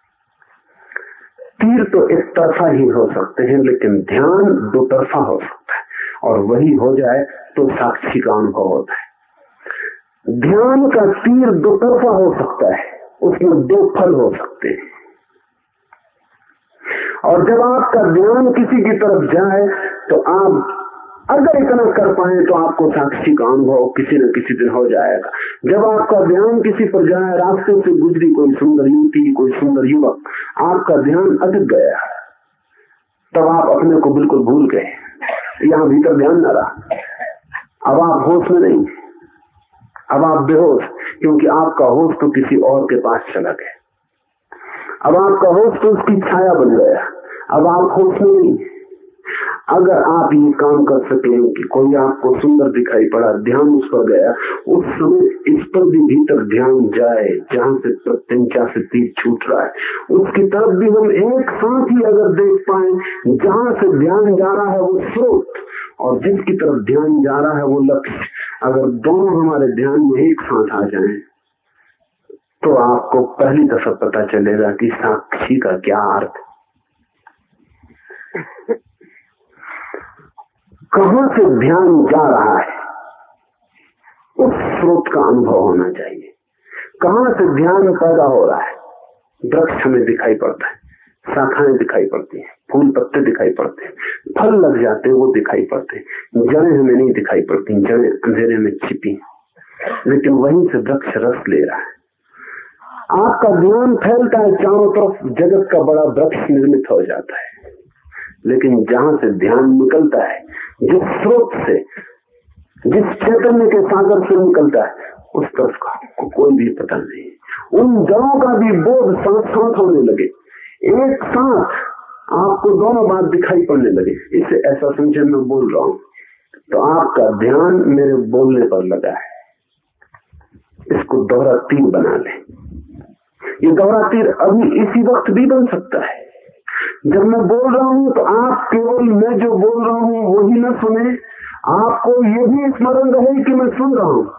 तीर तो एक तरफा ही हो सकते हैं, लेकिन ध्यान दो तरफा हो सकता है, और वही हो जाए तो साक्षी का अनुभव होता है। ध्यान का तीर दो तरफा हो सकता है, उसमें दो फल हो सकते हैं, और जब आपका ध्यान किसी की तरफ जाए तो आप अगर इतना कर पाए तो आपको साक्षी का अनुभव किसी न किसी दिन हो जाएगा। जब आपका ध्यान किसी पर जाए, रास्ते से गुजरी कोई सुंदर युवती, कोई सुंदर युवक, आपका ध्यान अटक गया, तब आप अपने को बिल्कुल भूल गए, यहाँ भीतर ध्यान न रहा, अब आप होश में नहीं, अब आप बेहोश, क्योंकि आपका होश तो किसी और के पास चला गया, अब आपका होश तो उसकी छाया बन गया, अब आप होश में नहीं। अगर आप ये काम कर सके कि कोई आपको सुंदर दिखाई पड़ा, ध्यान उस पर गया, उस समय इस पर भी भीतर ध्यान जाए जहां से प्रत्यंचा से तीर छूट रहा है, उसकी तरफ भी हम एक साथ ही अगर देख पाए, जहां से ध्यान जा रहा है वो स्रोत और जिसकी तरफ ध्यान जा रहा है वो लक्ष्य, अगर दोनों हमारे ध्यान में एक साथ आ जाएं, तो आपको पहली दफा पता चलेगा कि साक्षी का क्या अर्थ है। कहां से ध्यान जा रहा है उस स्रोत का अनुभव होना चाहिए। कहां से ध्यान पैदा हो रहा है, वृक्ष हमें दिखाई पड़ता है, शाखाएं दिखाई पड़ती हैं, फूल पत्ते दिखाई पड़ते, फल लग जाते वो दिखाई पड़ते, जड़ें हमें नहीं दिखाई पड़ती, जड़ें अंधेरे में छिपी, लेकिन वहीं से वृक्ष रस ले रहा है। आपका ध्यान फैलता है चारों तरफ, जगत का बड़ा वृक्ष निर्मित हो जाता है, लेकिन जहां से ध्यान निकलता है, जिस स्रोत से, जिस चैतन्य के सागर से निकलता है, उस तरफ का को कोई भी पता नहीं। उन जड़ों का भी बोध साथ साथ होने लगे, एक साथ आपको दोनों बात दिखाई पड़ने लगे। इसे ऐसा समझे मैं बोल रहा हूं तो आपका ध्यान मेरे बोलने पर लगा है। इसको दोहरा तीर बना ले। ये दोहरा तीर अभी इसी वक्त भी बन सकता है। जब मैं बोल रहा हूं तो आप केवल मैं जो बोल रहा हूं वही न सुने, आपको ये भी स्मरण रहे कि मैं सुन रहा हूं।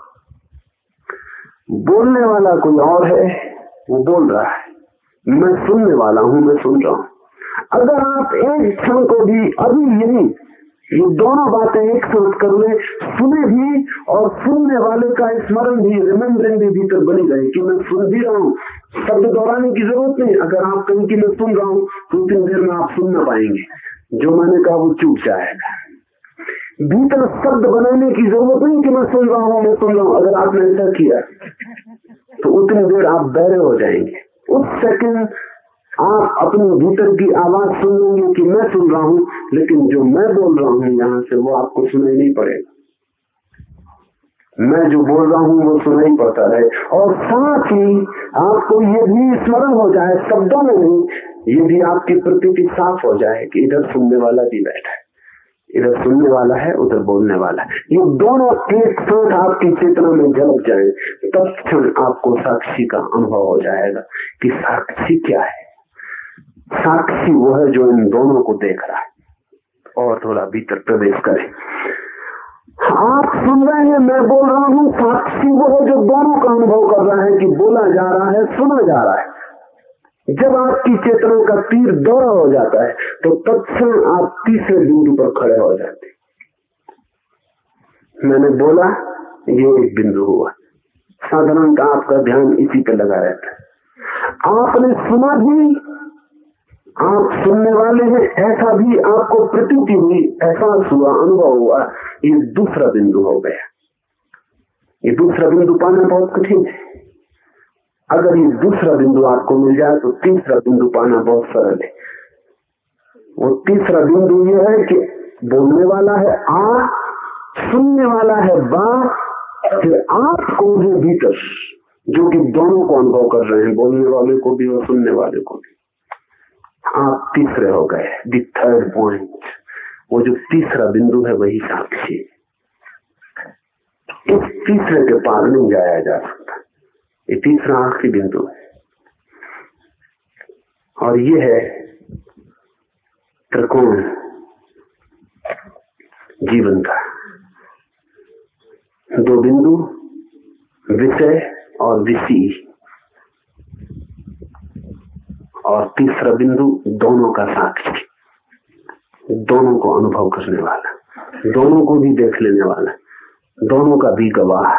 बोलने वाला कोई और है, वो बोल रहा है, मैं सुनने वाला हूं, मैं सुन रहा हूं। अगर आप एक क्षण को भी अभी यही ये दोनों बातें एक साथ कर ले, सुने भी और सुनने वाले का स्मरण भी, रिमेम्बरिंग भी भीतर बनी रहे कि मैं सुन भी रहा हूँ। शब्द दोहराने की जरूरत नहीं। अगर आप कहें कि मैं सुन रहा हूँ तो उतनी देर में आप सुन ना पाएंगे, जो मैंने कहा वो चूक जाएगा। भीतर शब्द बनाने की जरूरत नहीं कि मैं सुन रहा हूँ, मैं सुन रहा हूँ। अगर आपने ऐसा किया तो उतनी देर आप बहरे हो जाएंगे। उस सेकंड आप अपने भीतर की आवाज सुन लेंगे कि मैं सुन रहा हूं, लेकिन जो मैं बोल रहा हूं यहां से वो आपको सुनाई नहीं पड़ेगा। मैं जो बोल रहा हूं वो सुनाई पड़ता रहे, और साथ ही आपको ये भी स्मरण हो जाए, शब्दों में नहीं, ये भी आपकी प्रतीति साफ हो जाए कि इधर सुनने वाला भी बैठा है, इधर सुनने वाला है, उधर बोलने वाला है। ये दोनों एक साथ आपकी चेतना में झलक जाए, तब क्षण आपको साक्षी का अनुभव हो जाएगा कि साक्षी क्या है। साक्षी वो है जो इन दोनों को देख रहा है। और थोड़ा भीतर प्रवेश करें। आप सुन रहे हैं, मैं बोल रहा हूं। साक्षी वो है जो दोनों का अनुभव कर रहा है कि बोला जा रहा है, सुना जा रहा है। जब आपकी चेतना का तीर दौड़ा हो जाता है तो तत्क्षण आप तीसरे बिंदु पर खड़े हो जाते। मैंने बोला, ये एक बिंदु हुआ। साधारणतः आपका ध्यान इसी पे लगा रहता है। आपने सुना भी, आप सुनने वाले हैं, ऐसा भी आपको प्रतीति हुई, एहसास हुआ, अनुभव हुआ। ये दूसरा बिंदु हो गया। ये दूसरा बिंदु पाना बहुत कठिन है। अगर ये दूसरा बिंदु आपको मिल जाए तो तीसरा बिंदु पाना बहुत सरल है। वो तीसरा बिंदु ये है कि बोलने वाला है आ, सुनने वाला है बा, फिर आप कौन है भीतर, जो कि दोनों को अनुभव कर रहे हैं, बोलने वाले को भी और सुनने वाले को भी। आप तीसरे हो गए, द थर्ड पॉइंट। वो जो तीसरा बिंदु है वही साक्षी। इस तीसरे के पार नहीं जाया जा सकता। ये तीसरा आखिरी बिंदु है, और ये है त्रिकोण जीवन का। दो बिंदु, विषय और विषी, और तीसरा बिंदु दोनों का साक्षी, दोनों को अनुभव करने वाला, दोनों को भी देख लेने वाला, दोनों का भी गवाह।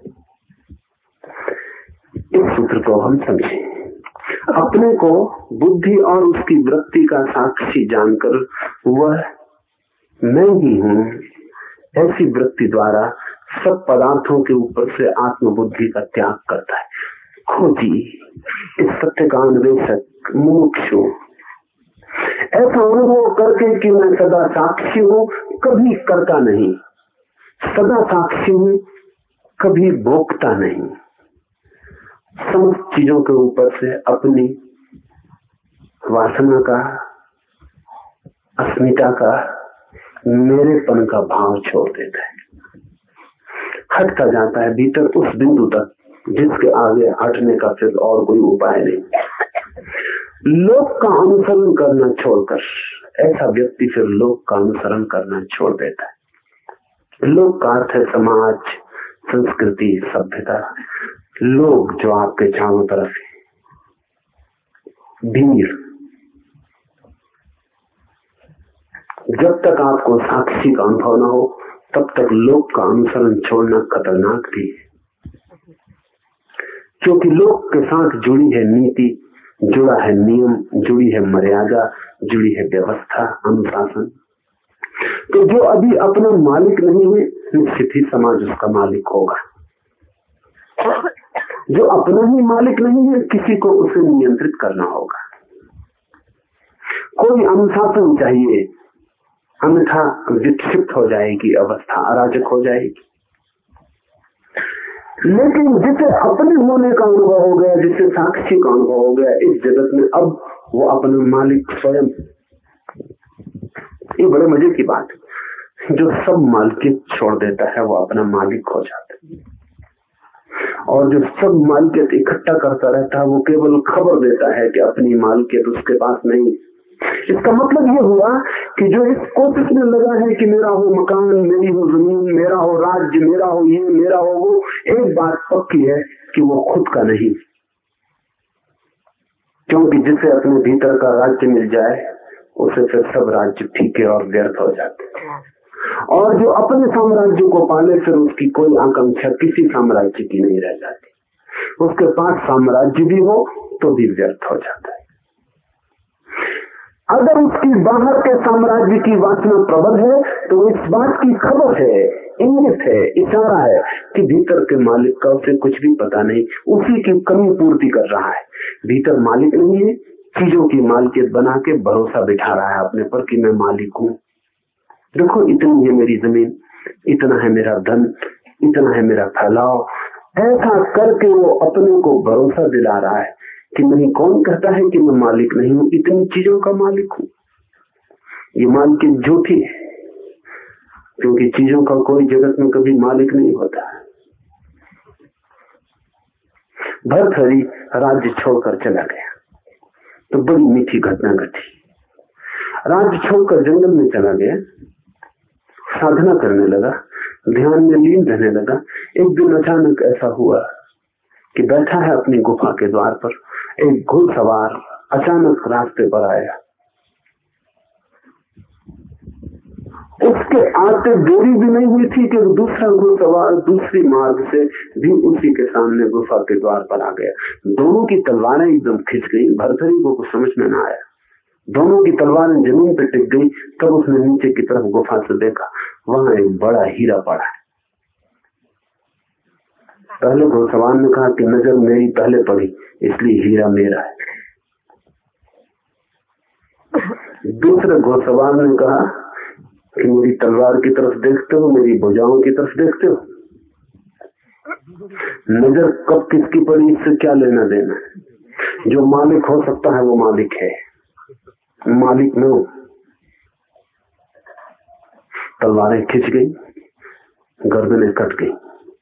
इस सूत्र को हम समझें। अपने को बुद्धि और उसकी वृत्ति का साक्षी जानकर वह मैं ही हूं, ऐसी वृत्ति द्वारा सब पदार्थों के ऊपर से आत्मबुद्धि का त्याग करता है। खोजी, इस सत्य का अन्वेषक, मुमुक्षु, ऐसा अनुभव करके कि मैं सदा साक्षी हूं, कभी करता नहीं, सदा साक्षी हूं, कभी भोगता नहीं। समस्त चीजों के ऊपर से अपनी वासना का, अस्मिता का, मेरेपन का भाव छोड़ देता है, हटता जाता है भीतर उस बिंदु तक जिसके आगे हटने का फिर और कोई उपाय नहीं। लोक का अनुसरण करना छोड़कर ऐसा व्यक्ति फिर लोक का अनुसरण करना छोड़ देता है। लोक का अर्थ है समाज, संस्कृति, सभ्यता। लोग जो आपके चारों तरफ है, भीड़। जब तक आपको साक्षी का अनुभव न हो तब तक लोक का अनुसरण छोड़ना खतरनाक भी है, क्योंकि लोक के साथ जुड़ी है नीति, जुड़ा है नियम, जुड़ी है मर्यादा, जुड़ी है व्यवस्था, अनुशासन। तो जो अभी अपना मालिक नहीं है, निश्चित ही समाज उसका मालिक होगा। जो अपना ही मालिक नहीं है, किसी को उसे नियंत्रित करना होगा। कोई अनुशासन चाहिए, अन्यथा विक्षिप्त हो जाएगी अवस्था, अराजक हो जाएगी। लेकिन जिसे अपने होने का अनुभव हो गया, जिसे साक्षी का अनुभव हो गया इस जगत में, अब वो अपना मालिक स्वयं। ये बड़े मजे की बात है। जो सब मालिकियत छोड़ देता है वो अपना मालिक हो जाता है, और जो सब मालिकियत इकट्ठा करता रहता है वो केवल खबर देता है कि अपनी मालिकियत उसके पास नहीं। इसका मतलब ये हुआ कि जो इस कोशिश में लगा है कि मेरा हो मकान, मेरी हो जमीन, मेरा हो राज्य, मेरा हो ये, मेरा हो वो, एक बात पक्की है कि वो खुद का नहीं। क्योंकि जिसे अपने भीतर का राज्य मिल जाए उसे फिर सब राज्य फीके और व्यर्थ हो जाते हैं। और जो अपने साम्राज्य को पाले, फिर उसकी कोई आकांक्षा किसी साम्राज्य की नहीं रह जाती। उसके पास साम्राज्य भी हो तो भी व्यर्थ हो जाता है। अगर उसकी बाहर के साम्राज्य की वासना प्रबल है तो इस बात की खबर है, इंगित है, इशारा है कि भीतर के मालिक का उसे कुछ भी पता नहीं, उसी की कमी पूर्ति कर रहा है। भीतर मालिक नहीं है, चीजों की मालिकियत बना के भरोसा बिठा रहा है अपने पर कि मैं मालिक हूँ। देखो इतनी है मेरी जमीन, इतना है मेरा धन, इतना है मेरा फैलाव। ऐसा करके वो अपने को भरोसा दिला रहा है कि नहीं, कौन कहता है कि मैं मालिक नहीं हूं, इतनी चीजों का मालिक हूं। ये मालिकियत झूठी है, क्योंकि चीजों का कोई जगत में कभी मालिक नहीं होता। भर्तृहरि राज्य छोड़कर चला गया तो बड़ी मीठी घटना घटी। राज्य छोड़कर जंगल में चला गया, साधना करने लगा, ध्यान में लीन रहने लगा। एक दिन अचानक ऐसा हुआ कि बैठा है अपनी गुफा के द्वार पर, एक घुड़सवार अचानक रास्ते पर आया। उसके आते देरी भी नहीं हुई थी कि दूसरा घुड़सवार दूसरी मार्ग से भी उसी के सामने गुफा के द्वार पर आ गया। दोनों की तलवारें एकदम खिंच गई। भर्तृहरि को कुछ समझ में न आया, दोनों की तलवारें जमीन पर टिक गई। तब उसने नीचे की तरफ गुफा से देखा, वहां एक बड़ा हीरा पड़ा है। पहले घुड़सवार ने कहा कि नजर मेरी पहले पड़ी, इसलिए हीरा मेरा है। दूसरे घुड़सवार ने कहा कि मेरी तलवार की तरफ देखते हो, मेरी भुजाओं की तरफ देखते हो, नजर कब किसकी पड़ी इससे क्या लेना देना। जो मालिक हो सकता है वो मालिक है, मालिक में हो। तलवारें खिंच गई, गर्दनें कट गई।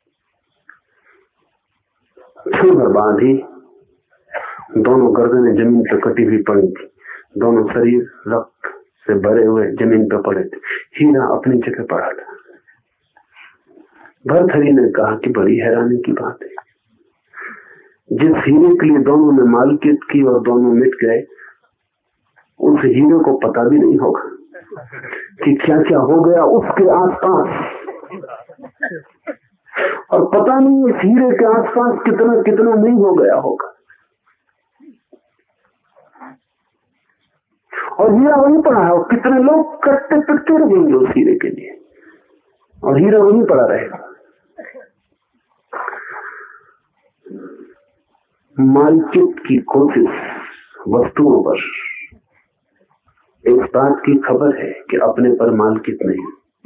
क्षण भर बाद ही दोनों गर्दनें जमीन पर कटी हुई पड़ी थी, दोनों शरीर रक्त से भरे हुए जमीन पर पड़े थे। हीरा अपनी जगह पड़ा था। भर्तृहरि ने कहा कि बड़ी हैरानी की बात है, जिस हीरे के लिए दोनों ने मालिकियत की और दोनों मिट गए, उस हीरे को पता भी नहीं होगा कि क्या क्या हो गया उसके आसपास, और पता नहीं इस हीरे के आसपास कितना कितना नहीं हो गया होगा। और हीरा वहीं पड़ा है, और कितने लोग कटते पिटते रहेंगे उस हीरे के लिए, और हीरा वहीं पड़ा रहेगा। मालिकियत की कोशिश वस्तुओं पर इस बात की खबर है कि अपने पर मालिकियत नहीं।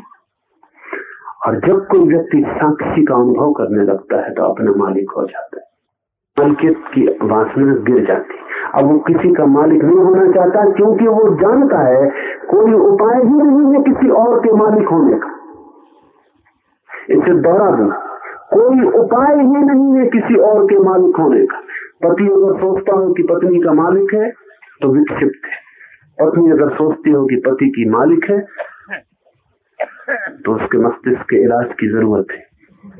और जब कोई व्यक्ति साक्षी का अनुभव करने लगता है तो अपना मालिक हो जाता है। मालिकियत की वासना गिर जाती। अब वो किसी का मालिक नहीं होना चाहता, क्योंकि वो जानता है कोई उपाय ही नहीं है किसी और के मालिक होने का। इसे दोहरा दूं, कोई उपाय ही नहीं है किसी और के मालिक होने का। पति अगर सोचता हो कि पत्नी का मालिक है तो विक्षिप्त है, पत्नी अगर सोचती हो कि पति की मालिक है तो उसके मस्तिष्क के इलाज की जरूरत है।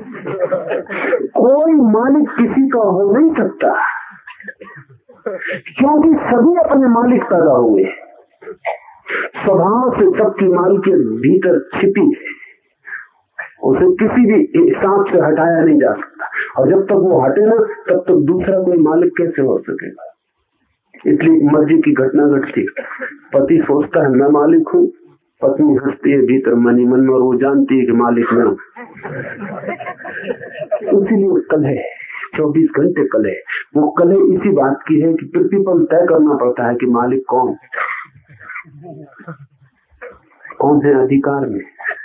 कोई मालिक किसी का हो नहीं सकता, क्योंकि सभी अपने मालिक पैदा हुए। स्वभाव से सबकी मालिकियत भीतर छिपी है, उसे किसी भी हिसाब से हटाया नहीं जा सकता। और जब तक वो हटे ना, तब तक दूसरा कोई मालिक कैसे हो सकेगा। इसलिए मर्जी की घटना घटती, पति सोचता है मैं मालिक हूँ, पत्नी हंसती है भीतर मनी मन में और वो जानती है कि मालिक मैं हूँ। इसीलिए कलह, चौबीस घंटे कलह। वो कलह इसी बात की है कि प्रतिपल तय करना पड़ता है कि मालिक कौन कौन है अधिकार में।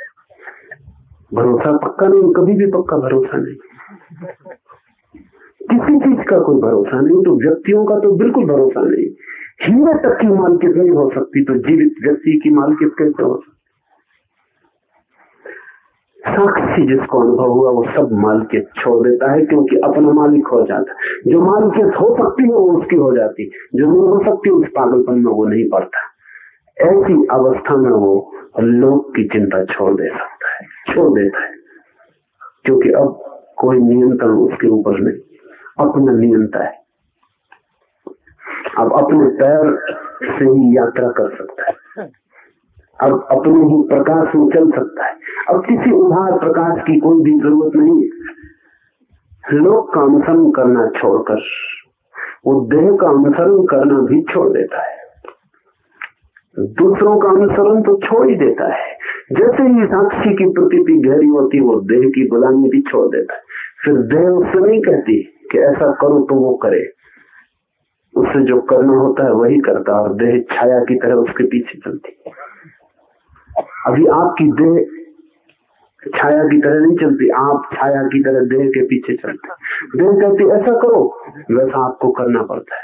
भरोसा पक्का नहीं, कभी भी पक्का भरोसा नहीं, किसी चीज का कोई भरोसा नहीं। तो व्यक्तियों का तो बिल्कुल भरोसा नहीं। हीरे तक की मालकियत नहीं हो सकती तो जीवित व्यक्ति की मालकियत कैसे हो सकती? साक्षी जिसको अनुभव हुआ वो सब मालकियत छोड़ देता है, क्योंकि अपना मालिक हो जाता है। जो मालकियत हो सकती है वो उसकी हो जाती, जो नहीं हो सकती उस पागलपन में वो नहीं पड़ता। ऐसी अवस्था में वो लोक की चिंता छोड़ दे सकता है, छोड़ देता है, क्योंकि अब कोई नियंत्रण उसके ऊपर नहीं, अपना नियंता है। अब अपने पैर से ही यात्रा कर सकता है, अब अपने ही प्रकाश में चल सकता है, अब किसी उधार प्रकाश की कोई भी जरूरत नहीं है। लोक का अनुसरण करना छोड़कर वो देह का अनुसरण करना भी छोड़ देता है, दूसरों का अनुसरण तो छोड़ ही देता है। जैसे ही साक्षी की प्रतीति गहरी होती वो देह की गुलामी भी छोड़ देता है। फिर देह उससे नहीं कहती कि ऐसा करो तो वो करे, उससे जो करना होता है वही करता, और देह छाया की तरह उसके पीछे चलती। अभी आपकी देह छाया की तरह नहीं चलती, आप छाया की तरह देह के पीछे चलते। देह कहती ऐसा करो, वैसा आपको करना पड़ता है।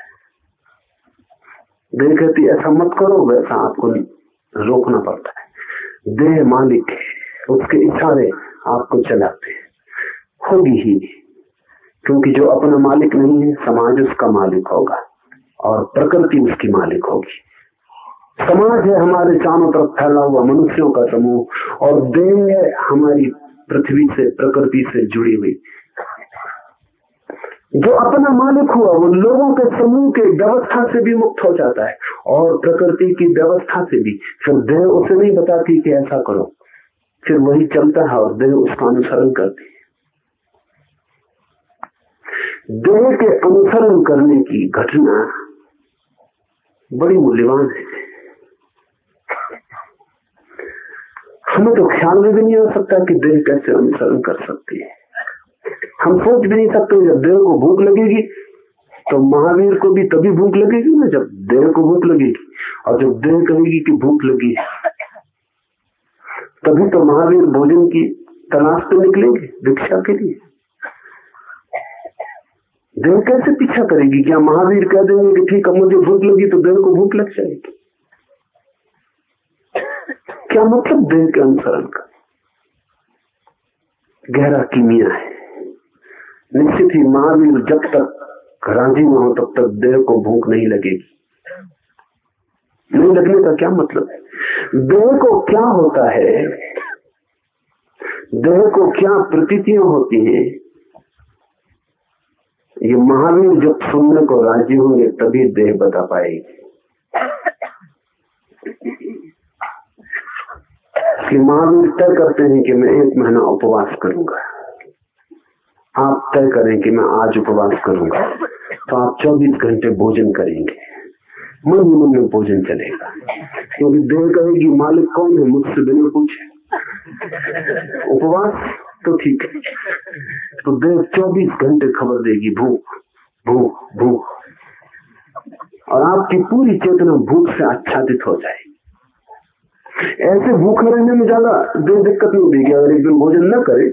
देह कहती ऐसा मत करो, वैसा आपको रोकना पड़ता है। देह मालिक है, उसके इशारे आपको चलाते हैं। होगी ही, क्योंकि जो अपना मालिक नहीं है समाज उसका मालिक होगा और प्रकृति उसकी मालिक होगी। समाज है हमारे चारों तरफ फैला हुआ मनुष्यों का समूह, और देह है हमारी पृथ्वी से प्रकृति से जुड़ी हुई। जो अपना मालिक हुआ वो लोगों के समूह के व्यवस्था से भी मुक्त हो जाता है और प्रकृति की व्यवस्था से भी। फिर देह उसे नहीं बताती कि ऐसा करो, फिर वही चलता है और देह उसका अनुसरण करती है। देह के अनुसरण करने की घटना बड़ी मूल्यवान है। हमें तो ख्याल में भी नहीं आ सकता कि देह कैसे अनुसरण कर सकती है। हम सोच भी नहीं सकते जब देह को भूख लगेगी तो महावीर को भी तभी भूख लगेगी ना जब देह को भूख लगेगी, और जब देह कहेगी कि भूख लगी तभी तो महावीर भोजन की तलाश पे निकलेंगे भिक्षा के लिए। देह कैसे पीछा करेगी? क्या महावीर कह देंगे कि ठीक है मुझे भूख लगी तो देह को भूख लग जाएगी? क्या मतलब देह के अनुसरण का? गहरा कीमिया है। निश्चित ही महावीर जब तक राजी न हो तब तक देह को भूख नहीं लगेगी। नहीं लगने का क्या मतलब है? देह को क्या होता है, देह को क्या प्रतीतियां होती हैं, ये महावीर जब सुनने को राजी होंगे तभी देह बता पाएगी। कि महावीर तय करते हैं कि मैं एक महीना उपवास करूंगा, आप तय करें कि मैं आज उपवास करूंगा, तो आप चौबीस घंटे भोजन करेंगे, मन ही मन में भोजन चलेगा, क्योंकि देह कहेगी मालिक कौन है मुझसे बिना पूछे। उपवास तो ठीक है, तो देह चौबीस घंटे खबर देगी भूख भूख भूख, और आपकी पूरी चेतना भूख से आच्छादित हो जाएगी। ऐसे भूखे रहने में ज्यादा देह दिक्कत नहीं देगी। अगर एक दिन भोजन न करे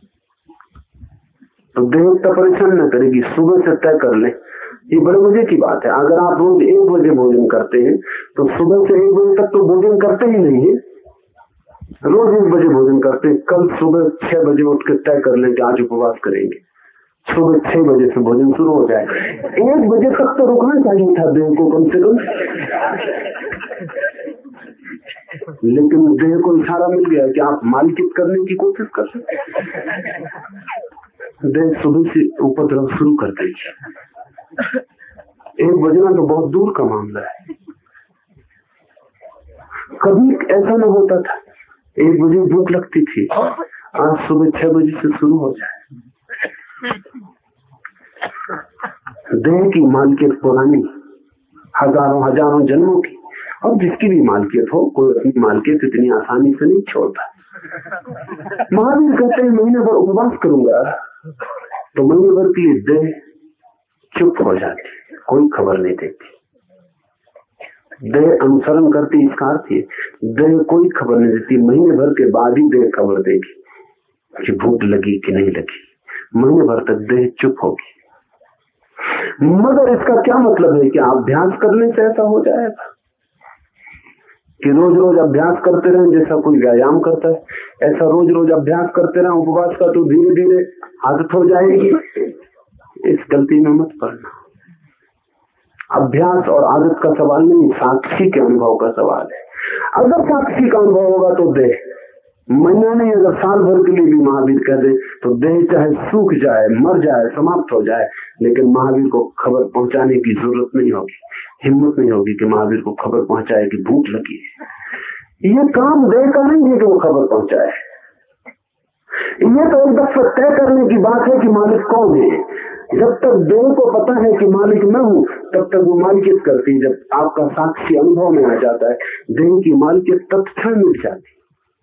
तो देह इतना परेशान न करेगी। सुबह से तय कर ले, ये बड़े मजे की बात है। अगर आप रोज एक बजे भोजन करते हैं तो सुबह से एक बजे तक तो भोजन करते ही नहीं है, रोज एक बजे भोजन करते हैं। कल सुबह छह बजे उठ के तय कर लें कि आज उपवास करेंगे, सुबह छह बजे से भोजन शुरू हो जाए। एक बजे तक तो रुकना चाहिए था देह को कम से कम, लेकिन देह को इशारा मिल गया कि आप मालिकियत करने की कोशिश कर सकते। देह सुबह से उपद्रव शुरू कर देगी। एक बजना तो बहुत दूर का मामला है। कभी ऐसा न होता था एक बजे भूख लगती थी, आज सुबह छह बजे से शुरू हो जाए। देह की मालिकियत पुरानी, हजारों हजारों जन्मों की, और जिसकी भी मालकियत हो, कोई अपनी मालकियत इतनी आसानी से नहीं छोड़ता। महावीर कहते हैं महीने भर उपवास करूंगा तो महीने भर के लिए देह चुप हो जाती, कोई खबर नहीं देती। देह अनुसरण करती, इसका अर्थ है देह कोई खबर नहीं देती। महीने भर के बाद ही देह खबर देगी कि भूख लगी कि नहीं लगी। महीने भर तक देह चुप होगी। मगर इसका क्या मतलब है कि अभ्यास करने से ऐसा हो जाएगा कि रोज रोज अभ्यास करते रहें जैसा कोई व्यायाम करता है, ऐसा रोज रोज अभ्यास करते रहें उपवास का तो धीरे धीरे आदत हो जाएगी। इस गलती में मत पड़ना। अभ्यास और आदत का सवाल नहीं, साक्षी के अनुभव का सवाल है। अगर साक्षी का अनुभव होगा तो देह महीना नहीं, अगर साल भर के लिए भी महावीर कह दे तो देह चाहे सूख जाए, मर जाए, समाप्त हो जाए, लेकिन महावीर को खबर पहुंचाने की जरूरत नहीं होगी, हिम्मत नहीं होगी कि महावीर को खबर पहुंचाए कि भूख लगी है। ये काम देह का नहीं है कि वो खबर पहुंचाए। ये तो एक दफा तय करने की बात है कि मालिक कौन है। जब तक देह को पता है कि मालिक मैं हूं, तब तक वो मालिकियत करती। जब आपका साक्षी अनुभव में आ जाता है, देह की मालिकियत तत्क्षण मिट जाती,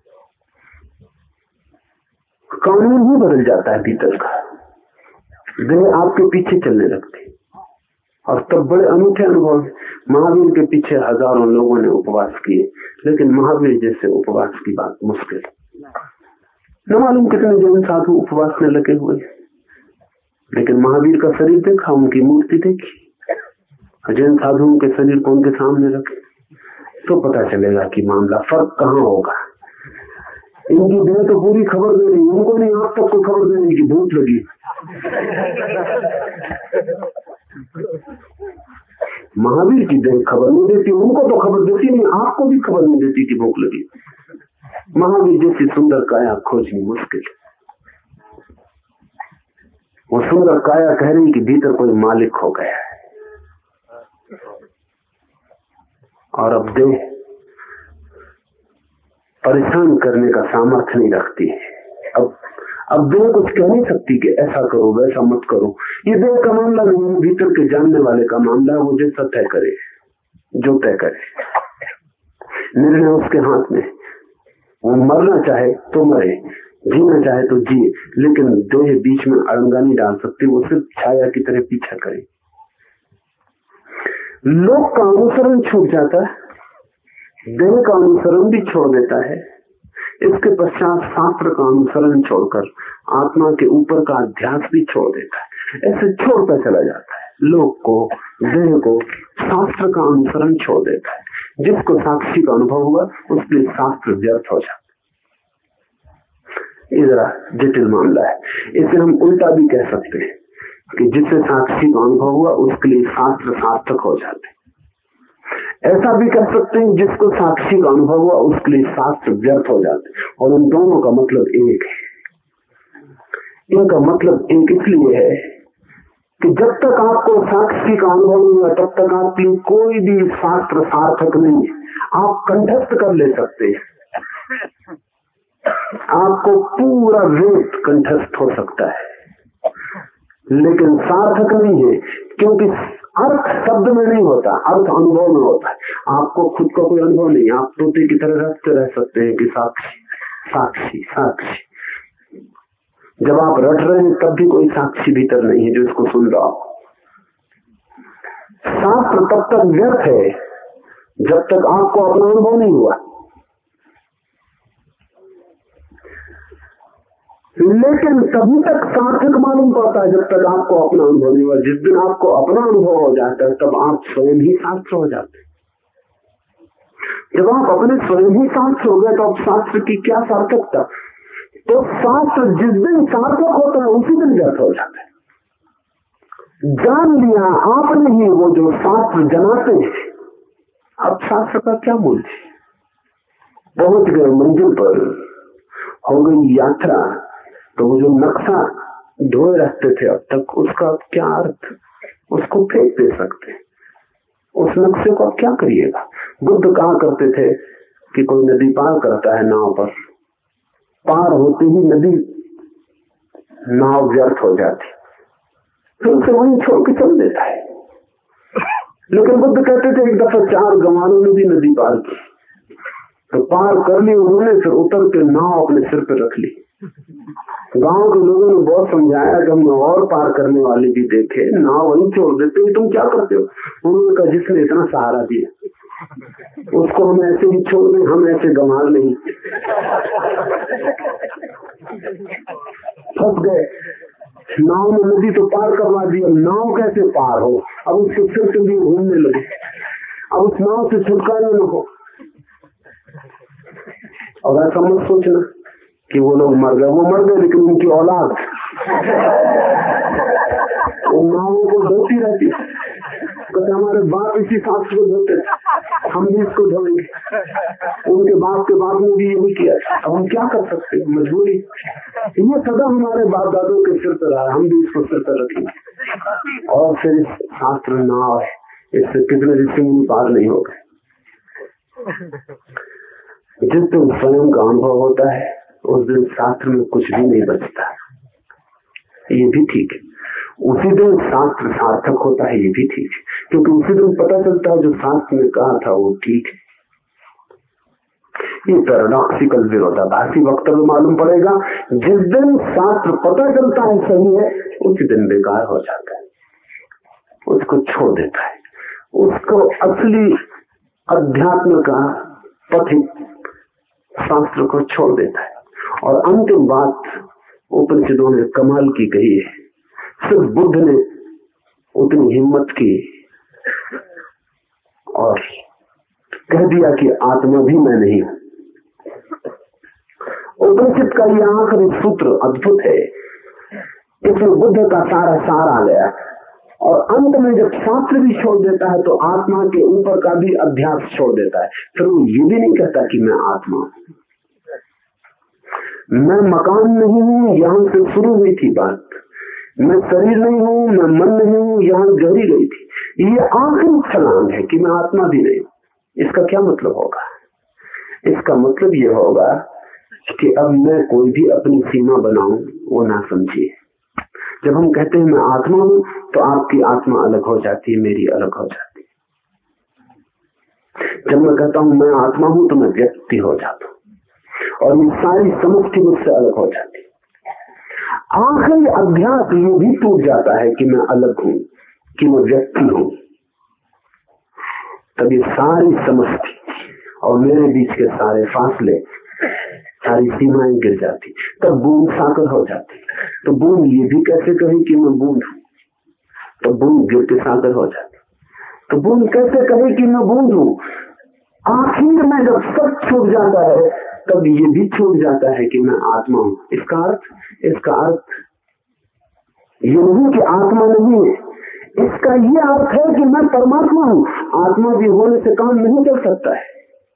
कानून ही बदल जाता है भीतर का। देह आपके पीछे चलने लगती और तब बड़े अनूठे अनुभव। महावीर के पीछे हजारों लोगों ने उपवास किए, लेकिन महावीर जैसे उपवास की बात मुश्किल। न मालूम कितने जैन साधु उपवास में लगे हुए, लेकिन महावीर का शरीर देखा, उनकी मूर्ति देखी। जैन साधुओं के शरीर को उनके सामने रखे तो पता चलेगा कि मामला फर्क कहाँ होगा। इनकी देह तो पूरी खबर दे रही, उनको नहीं आप तक को खबर देने की भूख लगी। महावीर की देह खबर नहीं देती, उनको तो खबर देती नहीं, आपको भी खबर नहीं देती कि भूख लगी। महावीर जैसी सुंदर काया खोजनी मुश्किल। वो सुंदर काया कह रही कि भीतर कोई मालिक हो गया है, और अब देह परेशान करने का सामर्थ्य नहीं रखती है। अब अब देह कुछ कह नहीं सकती कि ऐसा करो वैसा मत करो। ये देह का मामला नहीं, भीतर के जानने वाले का मामला है। वो जैसा तय करे, जो तय करे, निर्णय उसके हाथ में। वो मरना चाहे तो मरे, जीना चाहे तो जिए, लेकिन देह बीच में अड़ंगा नहीं डाल सकती। वो सिर्फ छाया की तरह पीछा करे। लोक का अनुसरण छूट जाता है, देह का अनुसरण भी छोड़ देता है। इसके पश्चात शास्त्र का अनुसरण छोड़कर आत्मा के ऊपर का अध्यास भी छोड़ देता है। ऐसे छोड़ता चला जाता है, लोक को, देह को, शास्त्र का अनुसरण छोड़ देता है। जिसको साक्षी का अनुभव हुआ उसके लिए शास्त्र व्यर्थ हो जाता है। ये जरा जटिल मामला है। इसे हम उल्टा भी कह सकते हैं कि जिससे साक्षी का अनुभव हुआ उसके लिए शास्त्र सार्थक हो जाते हैं। ऐसा भी कर सकते हैं जिसको साक्षी का अनुभव हुआ उसके लिए शास्त्र व्यर्थ हो जाते हैं। और उन दोनों का मतलब एक है। इनका मतलब एक इसलिए है कि जब तक आपको साक्षी का अनुभव नहीं हुआ तब तक आपके लिए कोई भी शास्त्र सार्थक नहीं है। आप कंठस्थ कर ले सकते हैं, आपको पूरा वेद कंठस्थ हो सकता है, लेकिन सार्थक नहीं है, क्योंकि अर्थ शब्द में नहीं होता, अर्थ अनुभव में होता है। आपको खुद का कोई अनुभव नहीं, आप तोते की तरह रटते रह सकते हैं कि साक्षी साक्षी साक्षी। जब आप रट रहे हैं तब भी कोई साक्षी भीतर नहीं है जो इसको सुन रहा हो। शास्त्र तब तक व्यर्थ है जब तक आपको अपना अनुभव नहीं हुआ, लेकिन तभी तक सार्थक मालूम पड़ता है जब तक आपको अपना अनुभव नहीं हुआ। जिस दिन आपको अपना अनुभव हो जाता है तब आप स्वयं ही शास्त्र हो जाते हैं। जब आप अपने स्वयं ही शास्त्र हो गए तो अब शास्त्र की क्या सार्थकता। तो शास्त्र जिस दिन सार्थक होता है उसी दिन व्यर्थ हो जाता है। जान लिया आपने ही वो जो शास्त्र जनाते हैं, अब शास्त्र का क्या मूल्य। पहुंच गए मंजिल पर, हो गई यात्रा, तो वो जो नक्शा ढोए रखते थे अब तक, उसका क्या अर्थ। उसको फेंक दे सकते, उस नक्शे को अब क्या करिएगा। बुद्ध कहा करते थे कि कोई नदी पार करता है नाव पर, पार होते ही नदी नाव व्यर्थ हो जाती, फिर उसे वहीं छोड़ के चल देता है। लेकिन बुद्ध कहते थे एक दफा चार गंवारों ने भी नदी पार की, तो पार कर ली उन्होंने, फिर उतर के नाव अपने सिर पर रख ली। गांव के लोगों ने बहुत समझाया कि हमने और पार करने वाले भी देखे, नाव वहीं छोड़ देते हैं, तुम क्या करते हो? उन्होंने कहा जिसने इतना सहारा दिया उसको हम ऐसे ही छोड़ दें, हम ऐसे गंवार नहीं। फंस गए, नाव में नदी तो पार करवा दी, अब नाव कैसे पार हो? अब उसके सिर से भी घूमने लगे, अब उस नाव से छुटकारा न हो। और ऐसा मत सोचना कि वो लोग मर गए, वो मर गए लेकिन उनकी औलाद वो नावों को धोती रहती, कहते हमारे बाप इसी सांस को धोते, हम भी इसको धोएंगे। उनके बाप के बाप ने भी यही किया, अब हम क्या कर सकते हैं, मजबूरी। ये सदा हमारे बाप दादों के सिर पर रहा, हम भी इसको सिर पर रखेंगे। और फिर शास्त्र नाव है, इससे कितने ऋषि मुनि पार नहीं हो गए। जिस दिन स्वयं का अनुभव होता है उस दिन शास्त्र में कुछ भी नहीं बचता, ये भी ठीक है। उसी दिन शास्त्र सार्थक होता है, ये भी ठीक है, क्योंकि उसी दिन पता चलता है जो शास्त्र ने कहा था वो ठीक है। ये पैराडॉक्सिकल विरोधाभासी वक्तव्य मालूम पड़ेगा। जिस दिन शास्त्र पता चलता है सही है, उसी दिन बेकार हो जाता है, उसको छोड़ देता है, उसको असली अध्यात्म का पथिक शास्त्र को छोड़ देता है। और अंतिम बात उपनिषदों ने कमाल की कही है, सिर्फ बुद्ध ने उतनी हिम्मत की और कह दिया कि आत्मा भी मैं नहीं हूं। उपनिषद का यह आखिरी सूत्र अद्भुत है, इसमें बुद्ध का सारा सार आ गया। और अंत में जब शास्त्र भी छोड़ देता है तो आत्मा के ऊपर का भी अध्यास छोड़ देता है। फिर वो ये भी नहीं कहता कि मैं आत्मा हूं, मैं मकान नहीं हूं, यहां से शुरू हुई थी बात, मैं शरीर नहीं हूं, मैं मन नहीं हूं, यहां गहरी गई थी। ये आखिरी छलांग है कि मैं आत्मा भी नहीं हूं। इसका क्या मतलब होगा? इसका मतलब ये होगा कि अब मैं कोई भी अपनी सीमा बनाऊं वो ना समझिए। जब हम कहते हैं मैं आत्मा हूं तो आपकी आत्मा अलग हो जाती है, मेरी अलग हो जाती है। जब मैं कहता हूं मैं आत्मा हूं तो मैं व्यक्ति हो जाता हूं और ये सारी समष्टि मुझसे अलग हो जाती है। आखिरी अध्यास ये भी टूट जाता है कि मैं अलग हूं, कि मैं व्यक्ति हूं। तब ये सारी समष्टि और मेरे बीच के सारे फासले, सारी सीमाएं गिर जाती, तब बूंद सागर हो जाती। तो बूंद ये भी कैसे कहे कि मैं बूंद हूं, तो बूंद गिर के सागर हो जाती। तो बूंद कैसे कहे कि मैं बूंद हूं? आखिर में जब सब छूट जाता है तब ये भी छूट जाता है कि मैं आत्मा हूं। इसका अर्थ इसका अर्थ ये नहीं कि आत्मा नहीं है, इसका ये अर्थ है कि मैं परमात्मा हूं। आत्मा भी होने से काम नहीं चल सकता है।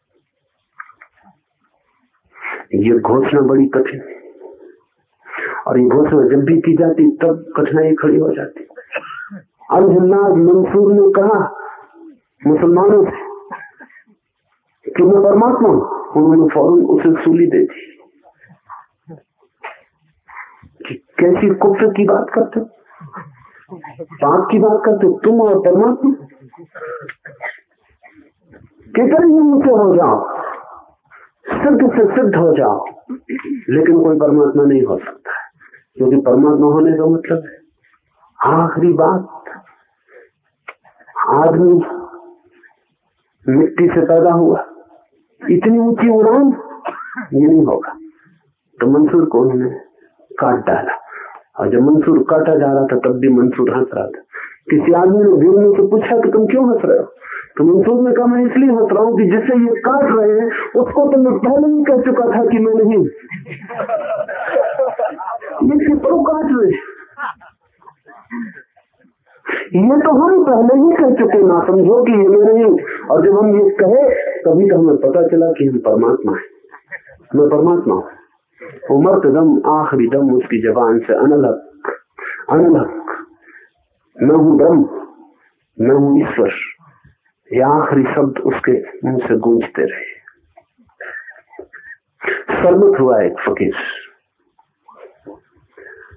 ये घोषणा बड़ी कठिन है और ये घोषणा जब भी की जाती तब कठिनाई खड़ी हो जाती। अल-हन्नाज मंसूर ने कहा मुसलमानों से कि मैं परमात्मा हूं, उन्होंने फौरन उसे सूली दे दी कि कैसी कुफ्र की बात करते, पाप की बात करते तुम और परमात्मा, कितने ही ऊंचे हो जाओ, सिद्ध से सिद्ध हो जाओ, लेकिन कोई परमात्मा नहीं हो सकता है। क्योंकि परमात्मा होने का मतलब है आखिरी बात, आदमी मिट्टी से पैदा हुआ, इतनी ऊंची उड़ान ये नहीं होगा। तो मंसूर को उन्होंने काट डाला और जब मंसूर काटा जा रहा था तब भी मंसूर हंस रहा था। किसी आदमी ने भीड़ से पूछा कि तुम क्यों हंस रहे हो? तो मंसूर ने कहा मैं इसलिए हंस रहा हूं कि जिसे ये काट रहे हैं उसको तो मैं पहले ही कह चुका था कि मैं नहीं, ये कितनों काट रहे, ये तो हम पहले ही कह चुके, ना समझो कि ये मैं नहीं। और जब हम ये कहे तभी तो हमें पता चला कि हम परमात्मा है, मैं परमात्मा हूं। उमर दम आखिरी दम उसकी जबान से अनलक अनलक, मैं हूं ब्रह्म, मैं हूं ईश्वर, ये आखिरी शब्द उसके मुंह से गूंजते रहे। सरमत हुआ एक फकीर,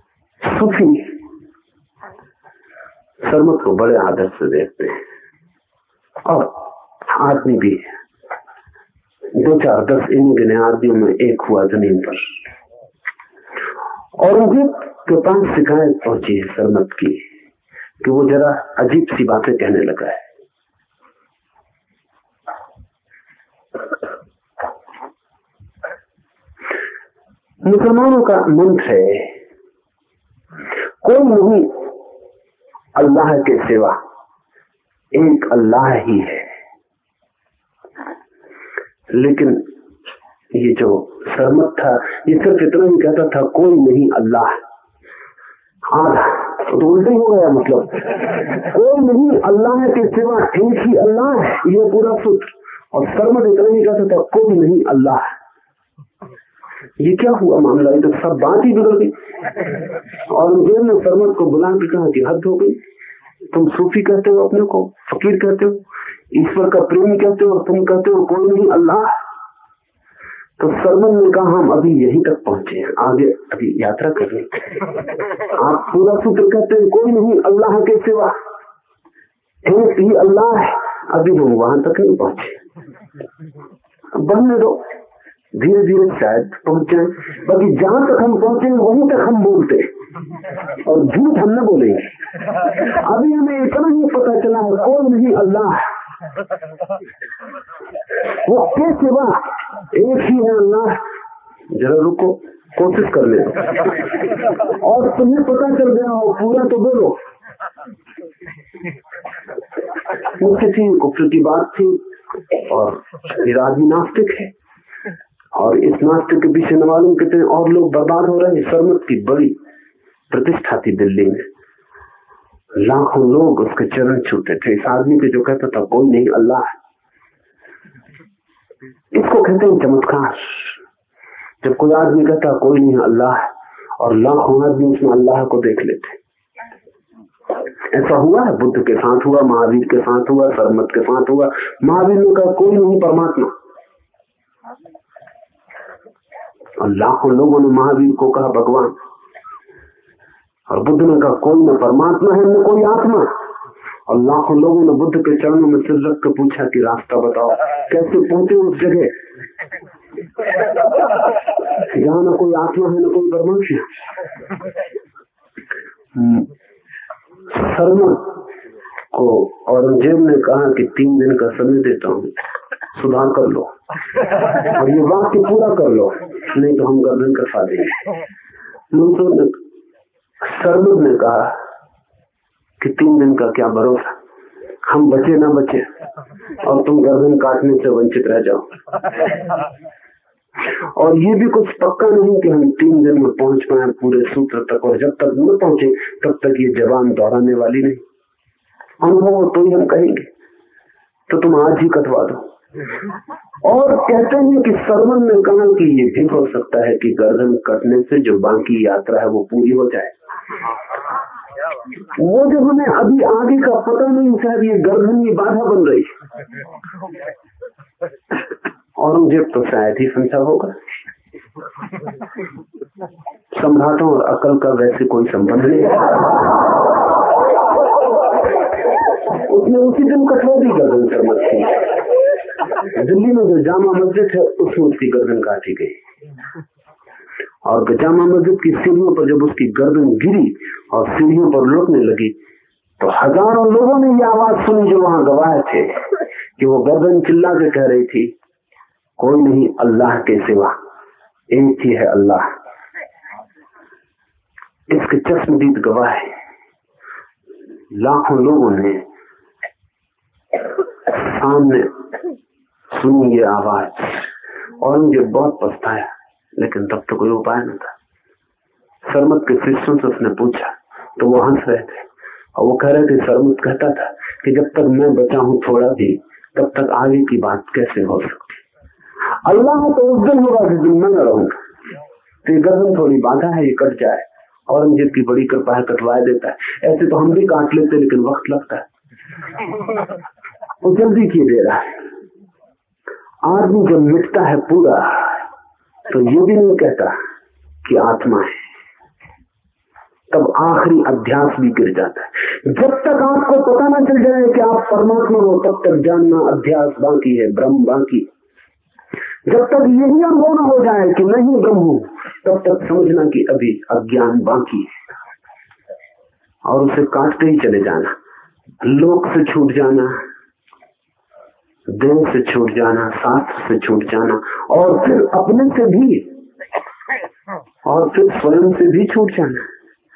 सूफी सरमत को बड़े आदर से देखते हैं। और आदमी भी दो चार दस इन्हीं गिने आदमियों में एक हुआ जमीन पर। औरंगजेब के पास शिकायत पहुंची है सरमत की कि वो जरा अजीब सी बातें कहने लगा है। मुसलमानों का मंत्र है, कोई नहीं अल्लाह के सिवा, एक अल्लाह ही है। लेकिन ये जो सरमत था ये सिर्फ इतना ही कहता था, कोई नहीं अल्लाह। आधा तो उल्टा हो गया, मतलब कोई नहीं अल्लाह के सिवा, एक ही अल्लाह है, ये पूरा सूत्र। और सरमत इतना ही कहता था, कोई नहीं अल्लाह। ये क्या हुआ मामला, ये तो सब बात ही बिगड़ गई। औरंगजेब ने सरमत को बुला के कहा कि हद हो गई, तुम सूफी कहते हो अपने को, फकीर कहते हो, ईश्वर का प्रेमी कहते हो, और तुम कहते हो कोई नहीं अल्लाह। तो सरमत ने कहा हम अभी यहीं तक पहुंचे हैं, आगे अभी यात्रा करें। आप पूरा सूत्र कहते हैं कोई नहीं अल्लाह के सिवा, एक ही अल्लाह है, अभी हम वहां तक नहीं पहुंचे। बढ़ने दो, धीरे धीरे शायद पहुंचे, बाकी जहां तक हम पहुंचे वहीं तक हम बोलते और झूठ हम न बोलेंगे। अभी हमें इतना ही पता चला है कोई नहीं अल्लाह, वो के सिवा एक ही है अल्लाह। जरा रुको, कोशिश कर ले, और तुम्हें पता चल गया हो पूरा तो बोलो। मुझसे थी कुफ्र की बात थी, और ये आदमी नास्तिक है, और इस नास्तिक के पीछे न मालूम कितने और लोग बर्बाद हो रहे हैं। सरमत की बड़ी प्रतिष्ठा थी दिल्ली में, लाखों लोग उसके चरण छूते थे इस आदमी के जो कहता था कोई नहीं अल्लाह। इसको कहते हैं चमत्कार, जब कोई आदमी कहता कोई नहीं अल्लाह और लाखों आदमी उसमें अल्लाह को देख लेते। ऐसा हुआ है, बुद्ध के साथ हुआ, महावीर के साथ हुआ, सरमत के साथ हुआ। महावीर ने कहा कोई नहीं परमात्मा, और लाखों लोगों ने महावीर को कहा भगवान, और बुद्ध ने कहा कोई न परमात्मा है न कोई आत्मा। और लाखों लोगों ने बुद्ध के चरणों में सिर रख कर पूछा कि रास्ता बताओ, कैसे पहुंचे उस जगह जहां न कोई आत्मा है न कोई परमात्मा। सरमत को औरंगजेब ने कहा कि तीन दिन का समय देता हूँ, सुधार कर लो और ये वाक्य पूरा कर लो, नहीं तो हम गर्दन कसा देंगे। मंसूर ने सरमत ने कहा कि तीन दिन का क्या भरोसा, हम बचे ना बचे और तुम गर्दन काटने से वंचित रह जाओ। और ये भी कुछ पक्का नहीं कि हम तीन दिन में पहुंच पाए पूरे सूत्र तक, और जब तक न पहुंचे तब तक ये जबान दोहराने वाली नहीं। अनुभव तो ही हम कहेंगे, तो तुम आज ही कटवा दो। और कहते हैं कि सरमत ने कहा कि ये भी हो सकता है कि गर्दन कटने से जो बाकी यात्रा है वो पूरी हो जाए। वो जो हमें अभी आगे का पता नहीं, शायद ये गर्दन की बाधा बन रही। औरंगजेब तो शायद ही समझा होगा, सम्राटों और अकल का वैसे कोई संबंध नहीं। उसने उसी दिन कटवा दी गर्दन सरमत की। दिल्ली में जो जामा मस्जिद है उसमें उसकी गर्दन काटी गई, और जामा मस्जिद की सीढ़ियों पर जब उसकी गर्दन गिरी और सीढ़ियों पर लुटने लगी तो हजारों लोगों ने ये आवाज सुनी जो वहां गवाह थे कि वो गर्दन चिल्ला के कह रही थी कोई नहीं अल्लाह के सिवा, एक ही है अल्लाह। इसके चश्मदीद गवाह है। लाखों लोगों ने सामने सुनी ये आवाज, और मुझे बहुत पछताया, लेकिन तब तो कोई उपाय न था। सरमत के शिष्यों से उसने पूछा तो वो हंस रहे थे, और वो कह रहे थे, सरमत कहता था कि जब तक मैं बचा हूं थोड़ा भी, तब तक आगे की बात कैसे हो सकती। अल्लाह तो उस दिन होगा जिस दिन मैं न रहूंगा, तो ये गर्दन थोड़ी बाधा है, ये कट जाए। औरंगजेब की बड़ी कृपा है, कटवा देता है। ऐसे तो हम भी काट लेते, लेकिन वक्त लगता है, वो जल्दी किए दे रहा है। आदमी जब मिटता है पूरा तो ये भी नहीं कहता कि आत्मा है, तब आखिरी अध्यास भी गिर जाता है। जब तक आपको पता ना चल जाए कि आप परमात्मा हो, तब तक जानना अध्यास बाकी है, ब्रह्म बाकी। जब तक यही अनुभव न हो जाए कि नहीं ब्रह्म हूं, तब तक समझना कि अभी अज्ञान बाकी है, और उसे काटते ही चले जाना। लोक से छूट जाना, देह से छूट जाना, शास्त्र से छूट जाना, और फिर अपने से भी, और फिर स्वयं से भी छूट जाना।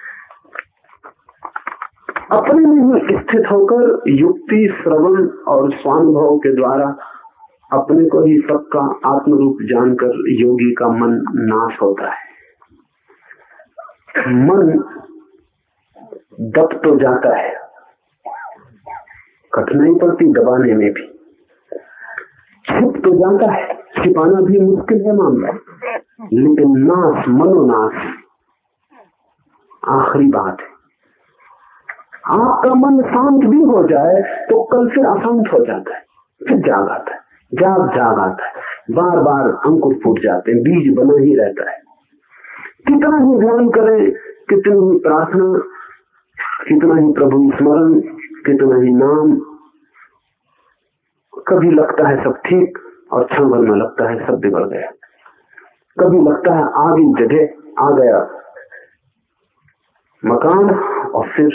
अपने में ही स्थित होकर युक्ति, श्रवण और स्वानुभव के द्वारा अपने को ही सबका आत्मरूप जानकर योगी का मन नाश होता है। मन दब तो जाता है, कठिनाई पड़ती दबाने में भी, छिप तो जाता है, छिपाना भी मुश्किल है मामला, लेकिन नाश, मनोनाश आखिरी बात है। आपका मन शांत भी हो जाए तो कल फिर अशांत हो जाता है, फिर जाग आता है, जाग जाग आता है, बार बार अंकुर फूट जाते हैं, बीज बना ही रहता है। कितना ही ध्यान करें, कितनी ही प्रार्थना, कितना ही प्रभु स्मरण, कितना ही नाम, कभी लगता है सब ठीक और क्षण भर में लगता है सब बिगड़ गया। कभी लगता है आगे जगह आ गया मकान और फिर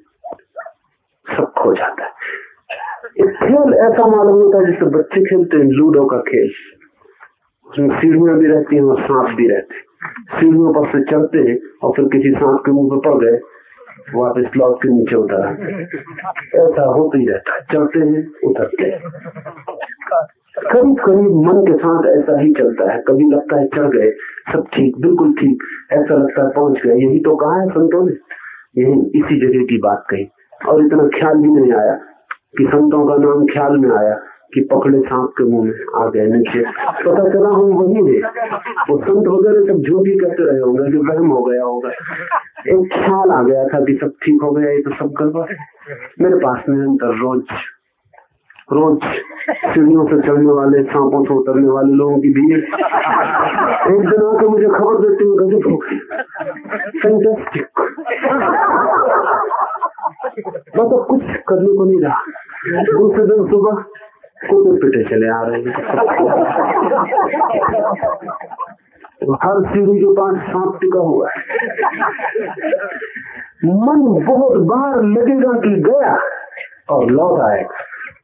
सब खो जाता है। एक खेल ऐसा मालूम होता है जैसे बच्चे खेलते हैं लूडो का खेल, उसमें सीढ़ियां भी रहती हैं और सांप भी रहते हैं। सीढ़ियों पर से चढ़ते हैं और फिर किसी सांप के मुंह पे पड़ गए, वापस लौट के नीचे उतर आते हैं। ऐसा होता ही रहता है, चढ़ते हैं उतरते हैं। करीब करीब मन के साथ ऐसा ही चलता है। कभी लगता है चढ़ गए, सब ठीक, बिल्कुल ठीक, ऐसा लगता है पहुंच गए। यही तो कहा है संतों ने, यही इसी जगह की बात कही। और इतना ख्याल भी नहीं आया कि संतों का नाम ख्याल में आया कि पकड़े सांप के मुंह में आ गए नीचे, पता चला हम वही है। वो संत वगैरह सब जो भी कहते रहे होंगे कि वहम हो गया होगा, एक ख्याल आ गया था कि सब ठीक हो गया, ये तो सब गड़बड़ है। मेरे पास निरंतर रोज रोज सीढ़ियों से चढ़ने वाले, सांपों से उतरने वाले लोगों की भीड़। एक दिन आकर मुझे खबर देते हुए गजब हो गई, फैंटास्टिक, मतलब कुछ करने को नहीं रहा। दूसरे दिन सुबह कुत्ते पिटे चले आ रहे हैं, हर सीढ़ी के पास सांप टिका हुआ है। मन बहुत बार लगेगा कि गया और लौट आएगा,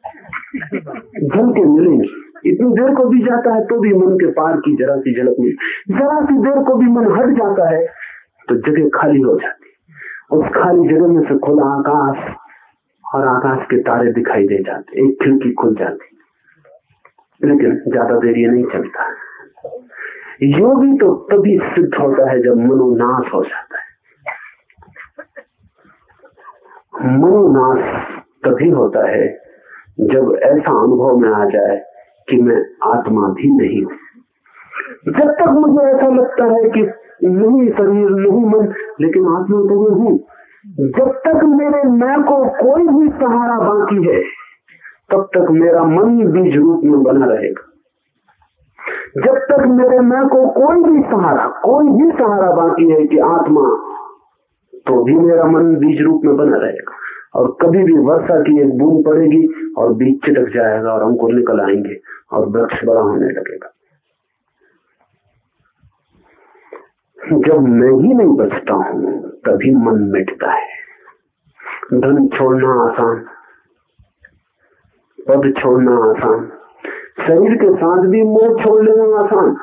झलके मिलेंगी। इतनी देर को भी जाता है तो भी मन के पार की जरा सी झलक मिली, जरा सी देर को भी मन हट जाता है तो जगह खाली हो जाती। उस खाली जगह में से खुला आकाश और आकाश के तारे दिखाई दे जाते, एक खिड़की खुल जाती। लेकिन ज्यादा देर ये नहीं चलता। योगी तो तभी सिद्ध होता है जब मनोनाश हो जाता है। मनोनाश तभी होता है जब ऐसा अनुभव में आ जाए कि मैं आत्मा भी नहीं हूं। जब तक मुझे ऐसा लगता है कि नहीं शरीर, नहीं मन, लेकिन आत्मा तो मैं हूं, जब तक मेरे मैं को कोई भी सहारा बाकी है, तब तक मेरा मन बीज रूप में बना रहेगा। जब तक मेरे मैं को कोई भी सहारा, कोई भी सहारा बाकी है कि आत्मा, तो भी मेरा मन बीज रूप में बना रहेगा। और कभी भी वर्षा की एक बूंद पड़ेगी और बीज चिटक जाएगा और अंकुर निकल आएंगे और वृक्ष बड़ा होने लगेगा। जब मैं ही नहीं बचता हूं तभी मन मिटता है। धन छोड़ना आसान, पद छोड़ना आसान, शरीर के साथ भी मोह छोड़ लेना आसान,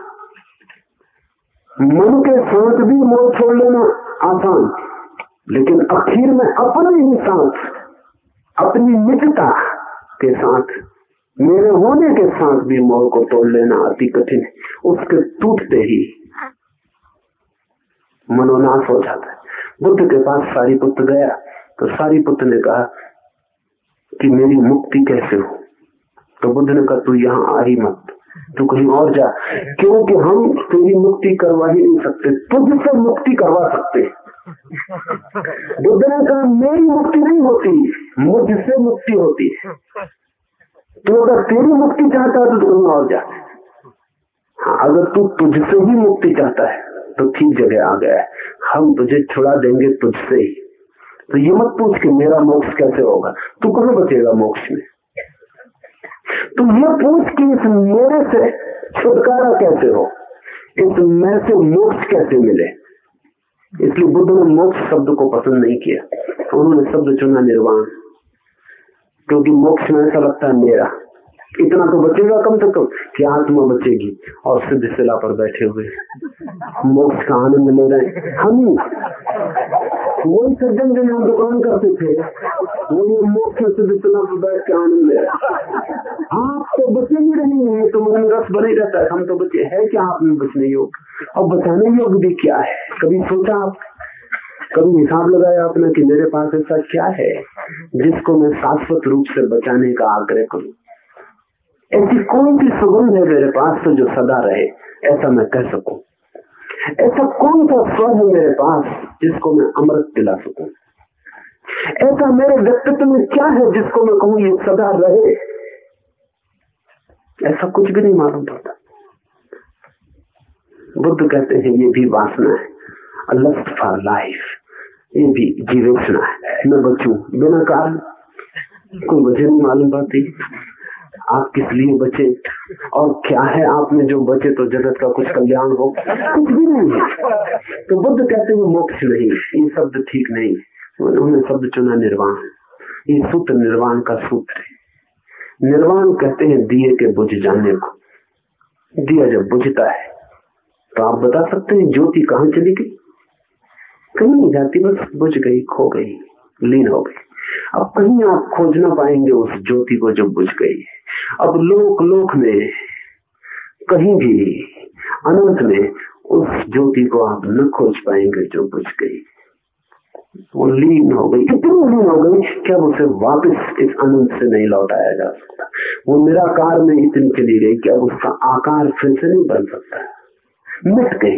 मन के साथ भी मोह छोड़ लेना आसान, लेकिन आखिर में अपने ही साथ, अपनी निजता के साथ, मेरे होने के साथ भी मोह को तोड़ लेना अति कठिन है। उसके टूटते ही मनोनाश हो जाता है। बुद्ध के पास सारीपुत्र गया तो सारीपुत्र ने कहा कि मेरी मुक्ति कैसे हो? तो बुद्ध ने कहा तू यहाँ आ ही मत, तू कहीं और जा, क्योंकि हम तेरी मुक्ति करवा ही नहीं सकते, तुझसे मुक्ति करवा सकते। बुद्ध ने कहा मेरी मुक्ति नहीं होती, मुझसे मुक्ति होती है। तो अगर तेरी मुक्ति चाहता है तो तू और जा। हाँ, अगर तू तुझसे ही मुक्ति चाहता है तो ठीक जगह आ गया है। हम तुझे छुड़ा देंगे तुझसे, तो ये मत पूछ कि मेरा मोक्ष कैसे होगा, तू कहाँ बचेगा मोक्ष में। तू ये पूछ कि इस मेरे से छुटकारा कैसे हो, इस मैं से मोक्ष कैसे मिले। इसलिए बुद्ध ने मोक्ष शब्द को पसंद नहीं किया, उन्होंने शब्द चुना निर्वाण, क्योंकि मोक्ष में ऐसा लगता है मेरा, इतना तो बचेगा कम से कम कि आत्मा बचेगी, और सिद्ध शिला पर बैठे हुए मोक्ष का आनंद ले रहे हम ही। वही सज्जन जो यहाँ दुकान करते थे, वही मोक्ष सिद्ध शिला पर बैठ के आनंद ले रहे। आप तो बचे ही नहीं है, तो मन रस बने रहता है, हम तो बचे है क्या आप में बचने योग्य, और बचाने योग्य भी क्या है। कभी सोचा आप, कभी हिसाब लगाया आपने कि मेरे पास ऐसा क्या है जिसको मैं शाश्वत रूप से बचाने का आग्रह करूं। ऐसी कौन सी सुगंध है मेरे पास तो जो सदा रहे, ऐसा मैं कह सकूं। ऐसा कौन सा स्वर है मेरे पास जिसको मैं अमृत दिला सकूं। ऐसा मेरे व्यक्तित्व में क्या है जिसको मैं कहूं ये सदा रहे। ऐसा कुछ भी नहीं मालूम पड़ता। बुद्ध कहते हैं ये भी वासना है, अ लस्ट फॉर लाइफ, ये भी जीवेशना है। मैं बचूं बिना कारण, कोई वजह नहीं मालूम पड़ती आप किस लिए बचे, और क्या है आप में जो बचे तो जगत का कुछ कल्याण हो, कुछ भी नहीं है। तो बुद्ध कहते हैं मोक्ष नहीं, ये शब्द ठीक नहीं। उन्होंने शब्द चुना निर्वाण। ये सूत्र निर्वाण का सूत्र है। निर्वाण कहते हैं दिए के बुझ जाने को। दिया जब बुझता है तो आप बता सकते हैं ज्योति कहाँ चली गई, कहीं नहीं जाती, बस बुझ गई, खो गई, लीन हो गई। अब कहीं आप खोज ना पाएंगे उस ज्योति को जो बुझ गई। अब लोक लोक में कहीं भी अनंत में उस ज्योति को आप न खोज पाएंगे जो बुझ गई। वो लीन हो गई, इतनी लीन हो गई कि अब उसे वापस इस अनंत से नहीं लौटाया जा सकता। वो निराकार में इतनी चली गई कि अब उसका आकार फिर से नहीं बन सकता, मिट गई।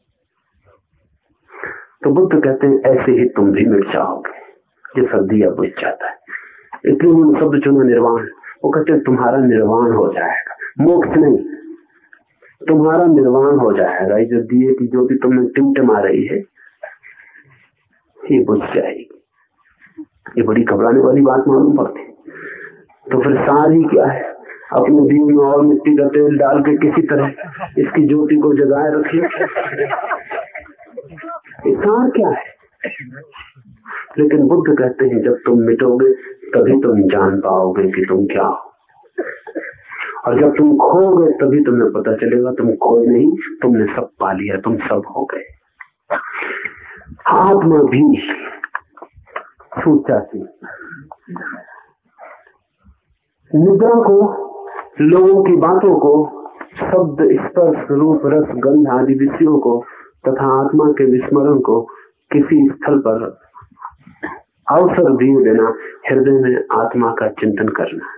तो बुद्ध कहते हैं ऐसे ही तुम भी मिट जाओगे जैसा दिया बुझ जाता है। इसलिए उन्होंने शब्द चुना निर्वाण। वो कहते हैं तुम्हारा निर्वाण हो जाएगा, मोक्ष नहीं, तुम्हारा निर्वाण हो जाएगा। ये जो दिए की ज्योति तुम्हें टिमटिमा रही है ये बुझ जाएगी। ये बड़ी घबराने वाली बात मालूम पड़ती। तो फिर सार ही क्या है, अपने दिए में और मिट्टी का तेल डाल के किसी तरह इसकी ज्योति को जगाए रखिए। सार क्या है? लेकिन बुद्ध कहते हैं जब तुम मिटोगे तभी तुम जान पाओगे कि तुम क्या हो, और जब तुम खोगे तभी तुम्हें पता चलेगा तुम खोए नहीं, तुमने सब पा लिया, तुम सब हो गए। आत्मा भी छूट जाती। निद्रा को, लोगों की बातों को, शब्द, स्पर्श, रूप, रस, गंध आदि विषयों को तथा आत्मा के विस्मरण को किसी स्थल पर अवसर दिए देना, हृदय में आत्मा का चिंतन करना,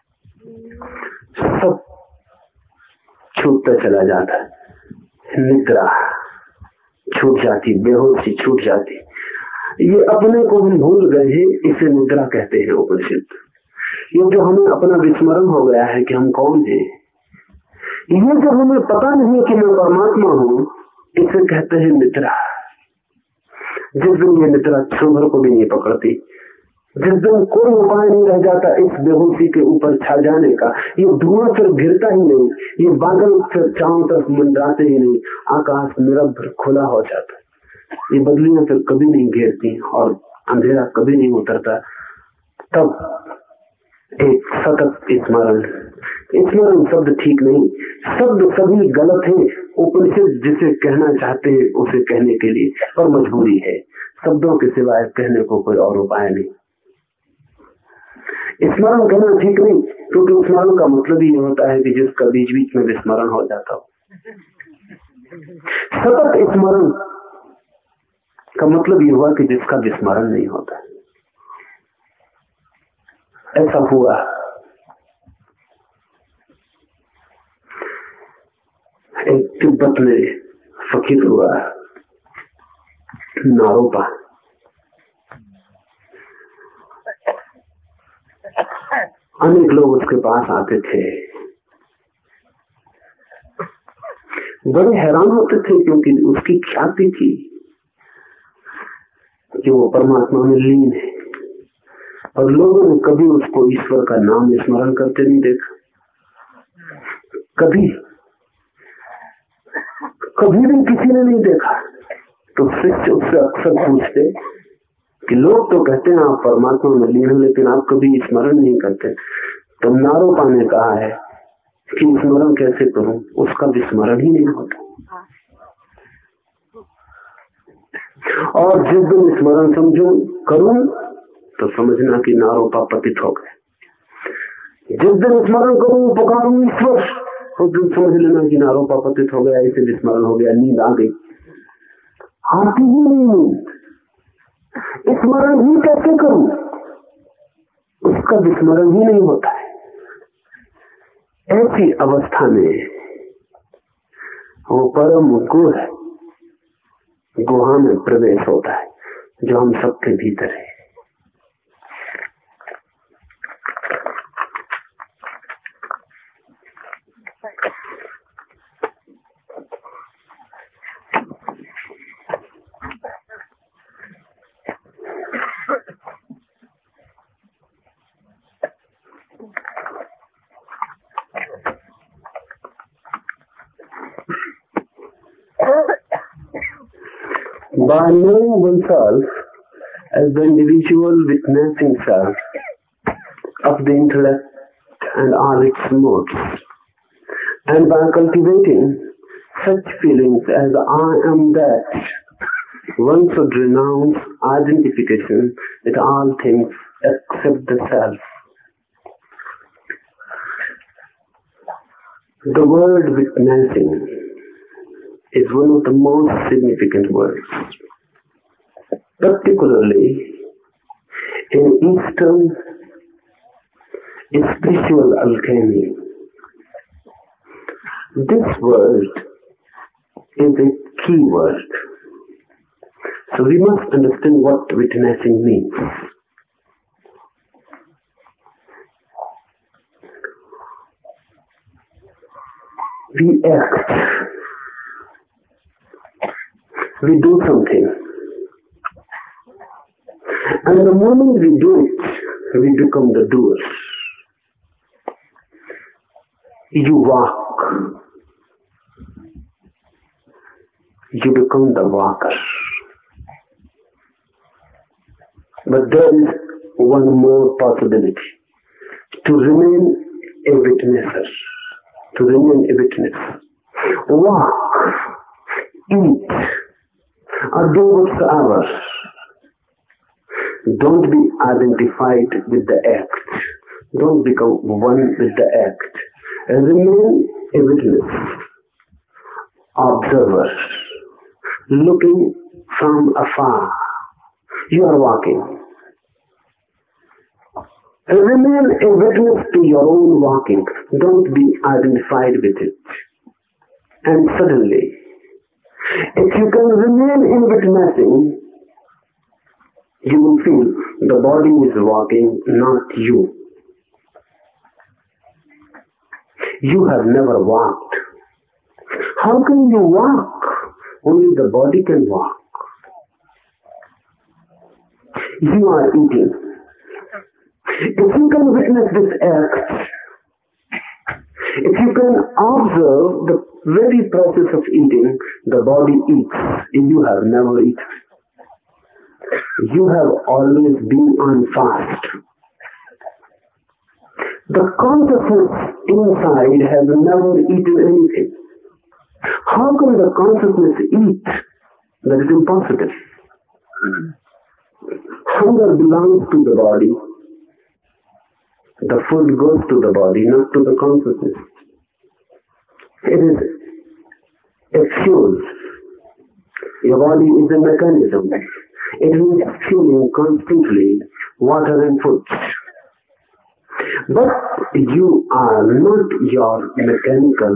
सब छूटता चला जाता है। निद्रा छूट जाती, बेहोशी छूट जाती। ये अपने को हम भूल गए हैं, इसे निद्रा कहते हैं उपनिषद। ये जो हमें अपना विस्मरण हो गया है कि हम कौन हैं, ये जो हमें पता नहीं कि मैं परमात्मा हूँ, इसे कहते हैं निद्रा। जिस दिन ये निद्रा क्षण भर को भी नहीं पकड़ती, जिस दिन कोई उपाय नहीं रह जाता इस बेहोशी के ऊपर छा जाने का, ये धुआं फिर गिरता ही नहीं, ये बादल फिर चारों तरफ मंडराते ही नहीं, आकाश निरंतर खुला हो जाता, ये बदलियां फिर कभी नहीं घेरती और अंधेरा कभी नहीं उतरता। तब एक सतत स्मरण, स्मरण शब्द ठीक नहीं, शब्द सभी गलत है। उपनिषद जिसे कहना चाहते हैं उसे कहने के लिए, पर मजबूरी है, शब्दों के सिवाय कहने को कोई और उपाय नहीं। स्मरण कहना ठीक नहीं, क्योंकि स्मरण का मतलब ही होता है कि जिसका बीच बीच में विस्मरण हो जाता हो। सतत स्मरण का मतलब ये हुआ कि जिसका विस्मरण नहीं होता। ऐसा हुआ एक तिब्बत में फकीर हुआ नारोपा। अनेक लोग उसके पास आते थे, बड़े हैरान होते थे क्योंकि उसकी ख्याति थी कि वो परमात्मा में लीन है, और लोगों ने कभी उसको ईश्वर का नाम स्मरण करते नहीं देखा। कभी कभी भी किसी ने नहीं देखा। तो शिष्य उससे अक्सर पूछते कि लोग तो कहते हैं आप परमात्मा में लीन हो, लेकिन आप कभी स्मरण नहीं करते। तो नारोपा ने कहा है कि स्मरण कैसे करूं, उसका विस्मरण ही नहीं होता। और जिस दिन स्मरण समझूं करूं तो समझना कि नारोपा पतित हो गए। जिस दिन स्मरण करूं पुकारूं ईश्वर, उस दिन समझ लेना कि नारोपा पतित हो गया, इसे विस्मरण हो गया, नींद आ गई। आती ही नहीं, स्मरण ही कैसे करूं, उसका विस्मरण ही नहीं होता है। ऐसी अवस्था में वो परम गुह गुहा में प्रवेश होता है जो हम सबके भीतर है। By knowing oneself as the individual witnessing self of the intellect and all its modes, and by cultivating such feelings as I am that, one should renounce identification with all things except the self. The word witnessing is one of the most significant words, particularly in Eastern spiritual alchemy. This word is a key word, so we must understand what witnessing means. We act. We do something, and the moment we do it, we become the doers. You walk, you become the walker. But there is one more possibility: to remain a witnesser, to remain a witness. Walk, eat, or do whatsoever. Don't be identified with the act. Don't become one with the act. Remain a witness, observer, looking from afar. You are walking. Remain a witness to your own walking. Don't be identified with it. And suddenly, if you can remain in witnessing, you will feel the body is walking, not you. You have never walked. How can you walk? Only the body can walk. You are eating. If you can witness this act, if you can observe the very process of eating, the body eats. You have never eaten. You have always been on fast. The consciousness inside has never eaten anything. How can the consciousness eat? That is impossible. Hunger belongs to the body. The food goes to the body, not to the consciousness. It is a fuel. Your body is a mechanism. It needs fueling constantly, water and food. But you are not your mechanical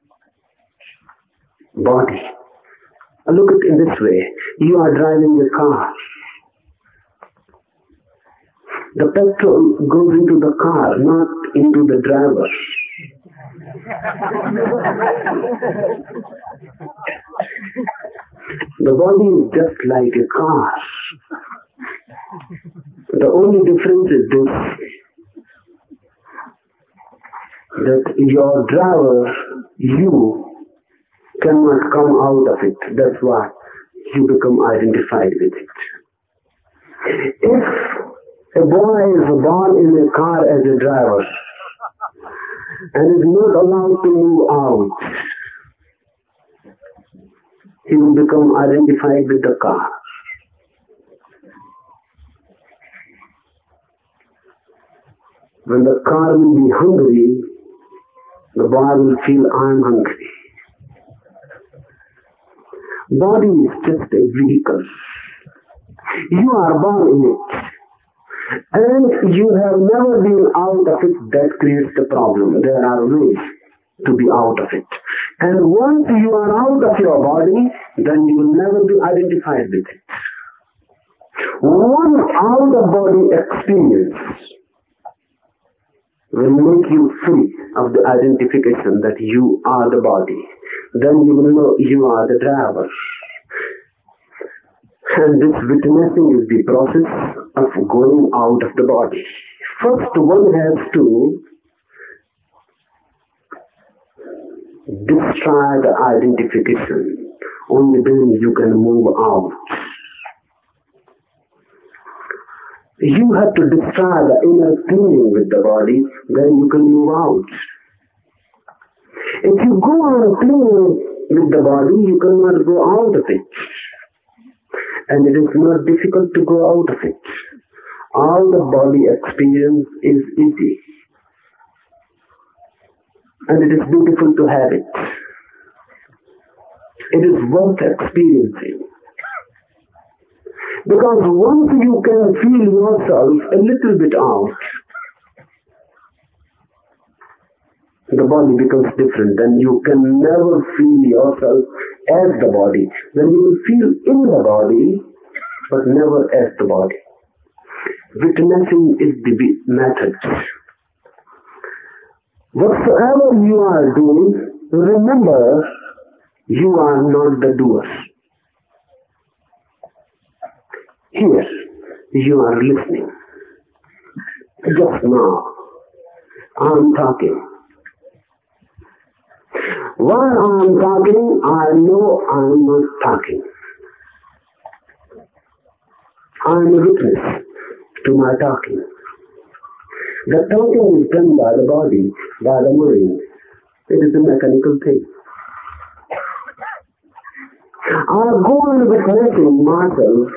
body. Look at it in this way. You are driving a car. The petrol goes into the car, not into the driver. The body is just like a car. The only difference is this, that your driver, you, cannot come out of it. That's why you become identified with it. If a boy is born in a car as a driver and is not allowed to move out, he will become identified with the car. When the car will be hungry, the boy will feel, I am hungry. Body is just a vehicle. You are born in it. And you have never been out of it. That creates the problem. There are ways to be out of it. And once you are out of your body, then you will never be identified with it. One out-of-body experience will make you free of the identification that you are the body. Then you will know you are the driver. And this witnessing is the process of going out of the body. First, one has to destroy the identification. Only then you can move out. You have to destroy the inner clinging with the body, then you can move out. If you go on clinging with the body, you cannot go out of it. And it is not difficult to go out of it. All the body experience is easy. And it is beautiful to have it. It is worth experiencing. Because once you can feel yourself a little bit out, the body becomes different, and you can never feel yourself as the body. Then you will feel in the body, but never as the body. Witnessing is the method. Whatsoever you are doing, remember, you are not the doer. Here, you are listening. Just now, I am talking. While I am talking, I know I am not talking. I am a witness to my talking. The talking is done by the body, by the mind. It is a mechanical thing. I go on witnessing myself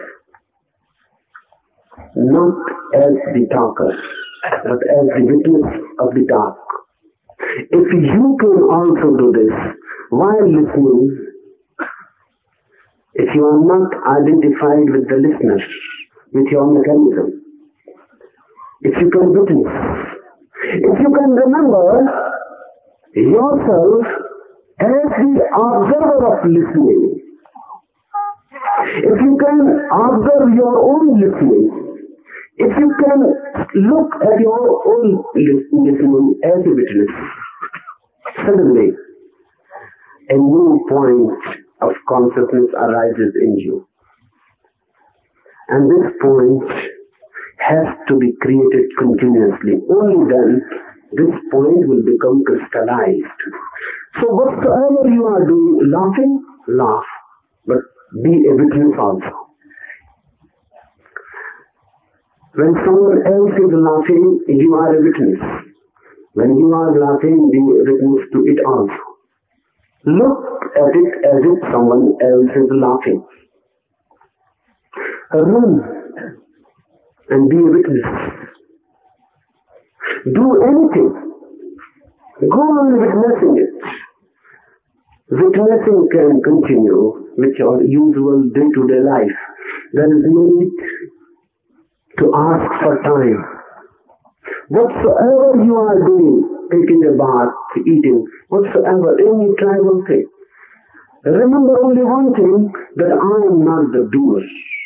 not as the talker, but as the witness of the talk. If you can also do this while listening, if you are not identified with the listener, with your mechanism, if you can witness, if you can remember yourself as the observer of listening, if you can observe your own listening, if you can look at your own listening as a witness, suddenly a new point of consciousness arises in you. And this point has to be created continuously. Only then this point will become crystallized. So whatsoever you are doing, laughing, laugh, but be a witness also. When someone else is laughing, you are a witness. When you are laughing, be a witness to it also. Look at it as if someone else is laughing. Run and be a witness. Do anything. Go on witnessing it. Witnessing can continue with your usual day-to-day life. There is no need to ask for time. Whatsoever you are doing, taking a bath, eating, whatsoever, any tribal thing, remember only one thing, that I am not the doer.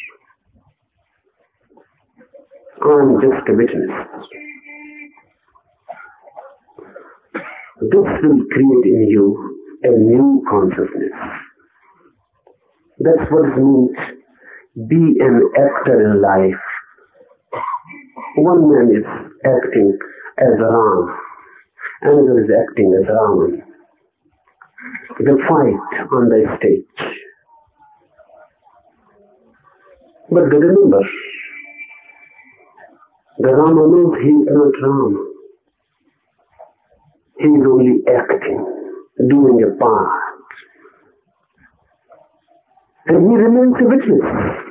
I am just a witness. This will create in you a new consciousness. That's what it means. Be an actor in life. one man is acting as Ram, another is acting as Ravan. They fight on the stage. But they remember, the Rama knows he is not Ram. He is only acting, doing a part. And he remains a witness.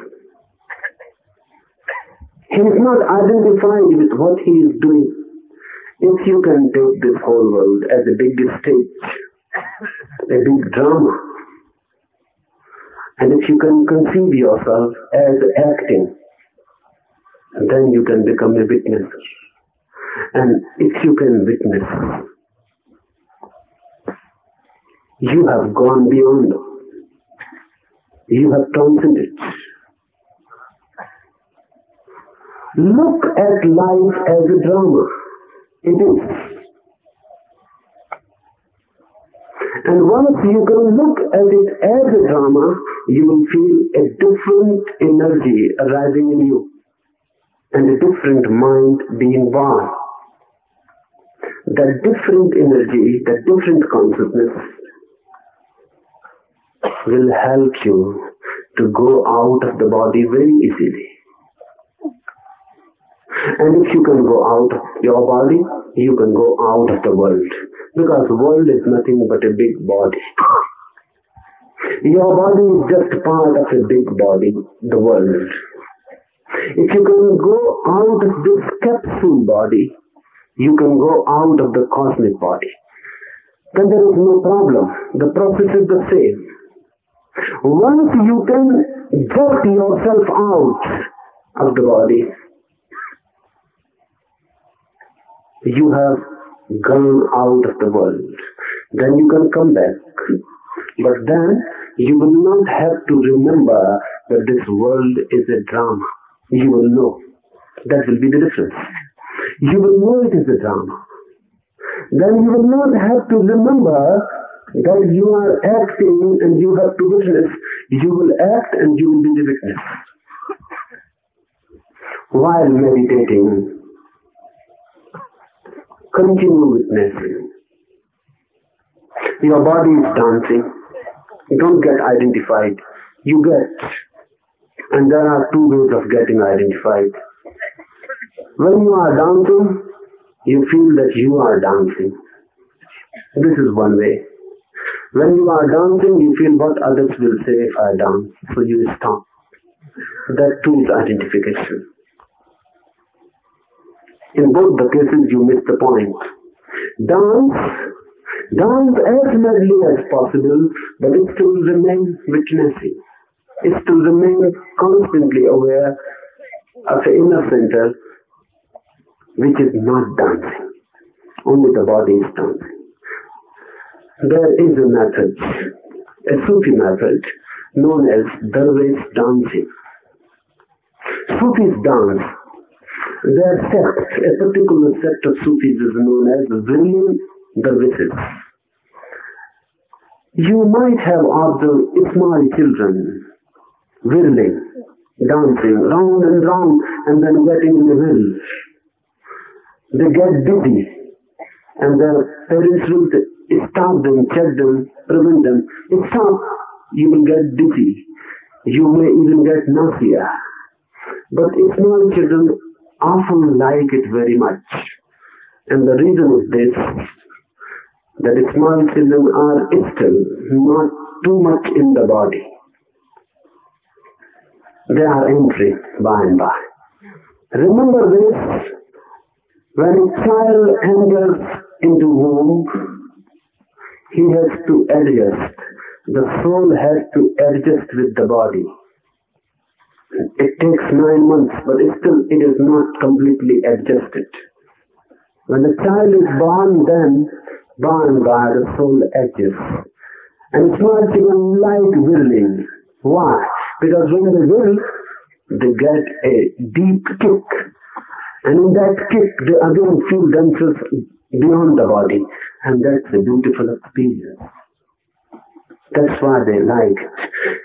He is not identified with what he is doing. If you can take this whole world as a big stage, a big drama, and if you can conceive yourself as acting, then you can become a witness. And if you can witness, you have gone beyond. You have transcended. Look at life as a drama. It is. And once you can look at it as a drama, you will feel a different energy arising in you and a different mind being born. That different energy, that different consciousness will help you to go out of the body very easily. And if you can go out of your body, you can go out of the world. Because the world is nothing but a big body. Your body is just part of a big body, the world. If you can go out of this capsule body, you can go out of the cosmic body. Then there is no problem. The process is the same. Once you can jerk yourself out of the body, you have gone out of the world. Then you can come back. But then you will not have to remember that this world is a drama. You will know. That will be the difference. You will know it is a drama. Then you will not have to remember that you are acting and you have to witness. You will act and you will be the witness. While meditating, continue witnessing. Your body is dancing. You don't get identified. You get. And there are two ways of getting identified. When you are dancing, you feel that you are dancing. This is one way. When you are dancing, you feel what others will say if I dance. So you stop. That too is identification. In both the cases, you miss the point. Dance, dance as madly as possible, but it still remain witnessing. It still remain constantly aware of the inner center, which is not dancing. Only the body is dancing. There is a method, a Sufi method, known as Darwish dancing. Sufis dance. Their sect, a particular sect of Sufis is known as Whirling Darwishes. You might have observed small children whirling, dancing round and round and then getting in a whirl. They get dizzy and their parents will stop them, check them, prevent them. Stop, you will get dizzy. You may even get nausea. But small children often like it very much. And the reason is this, that small children are still not too much in the body. They are entering by and by. Remember this, when a child enters into womb, he has to adjust. The soul has to adjust with the body. It takes nine months, but still it is not completely adjusted. When the child is born, then born by the soul adjusts. And small children like whirling. Why? Because when they whirl, they get a deep kick. And in that kick, they again feel themselves beyond the body. And that's a beautiful experience. That's why they like it.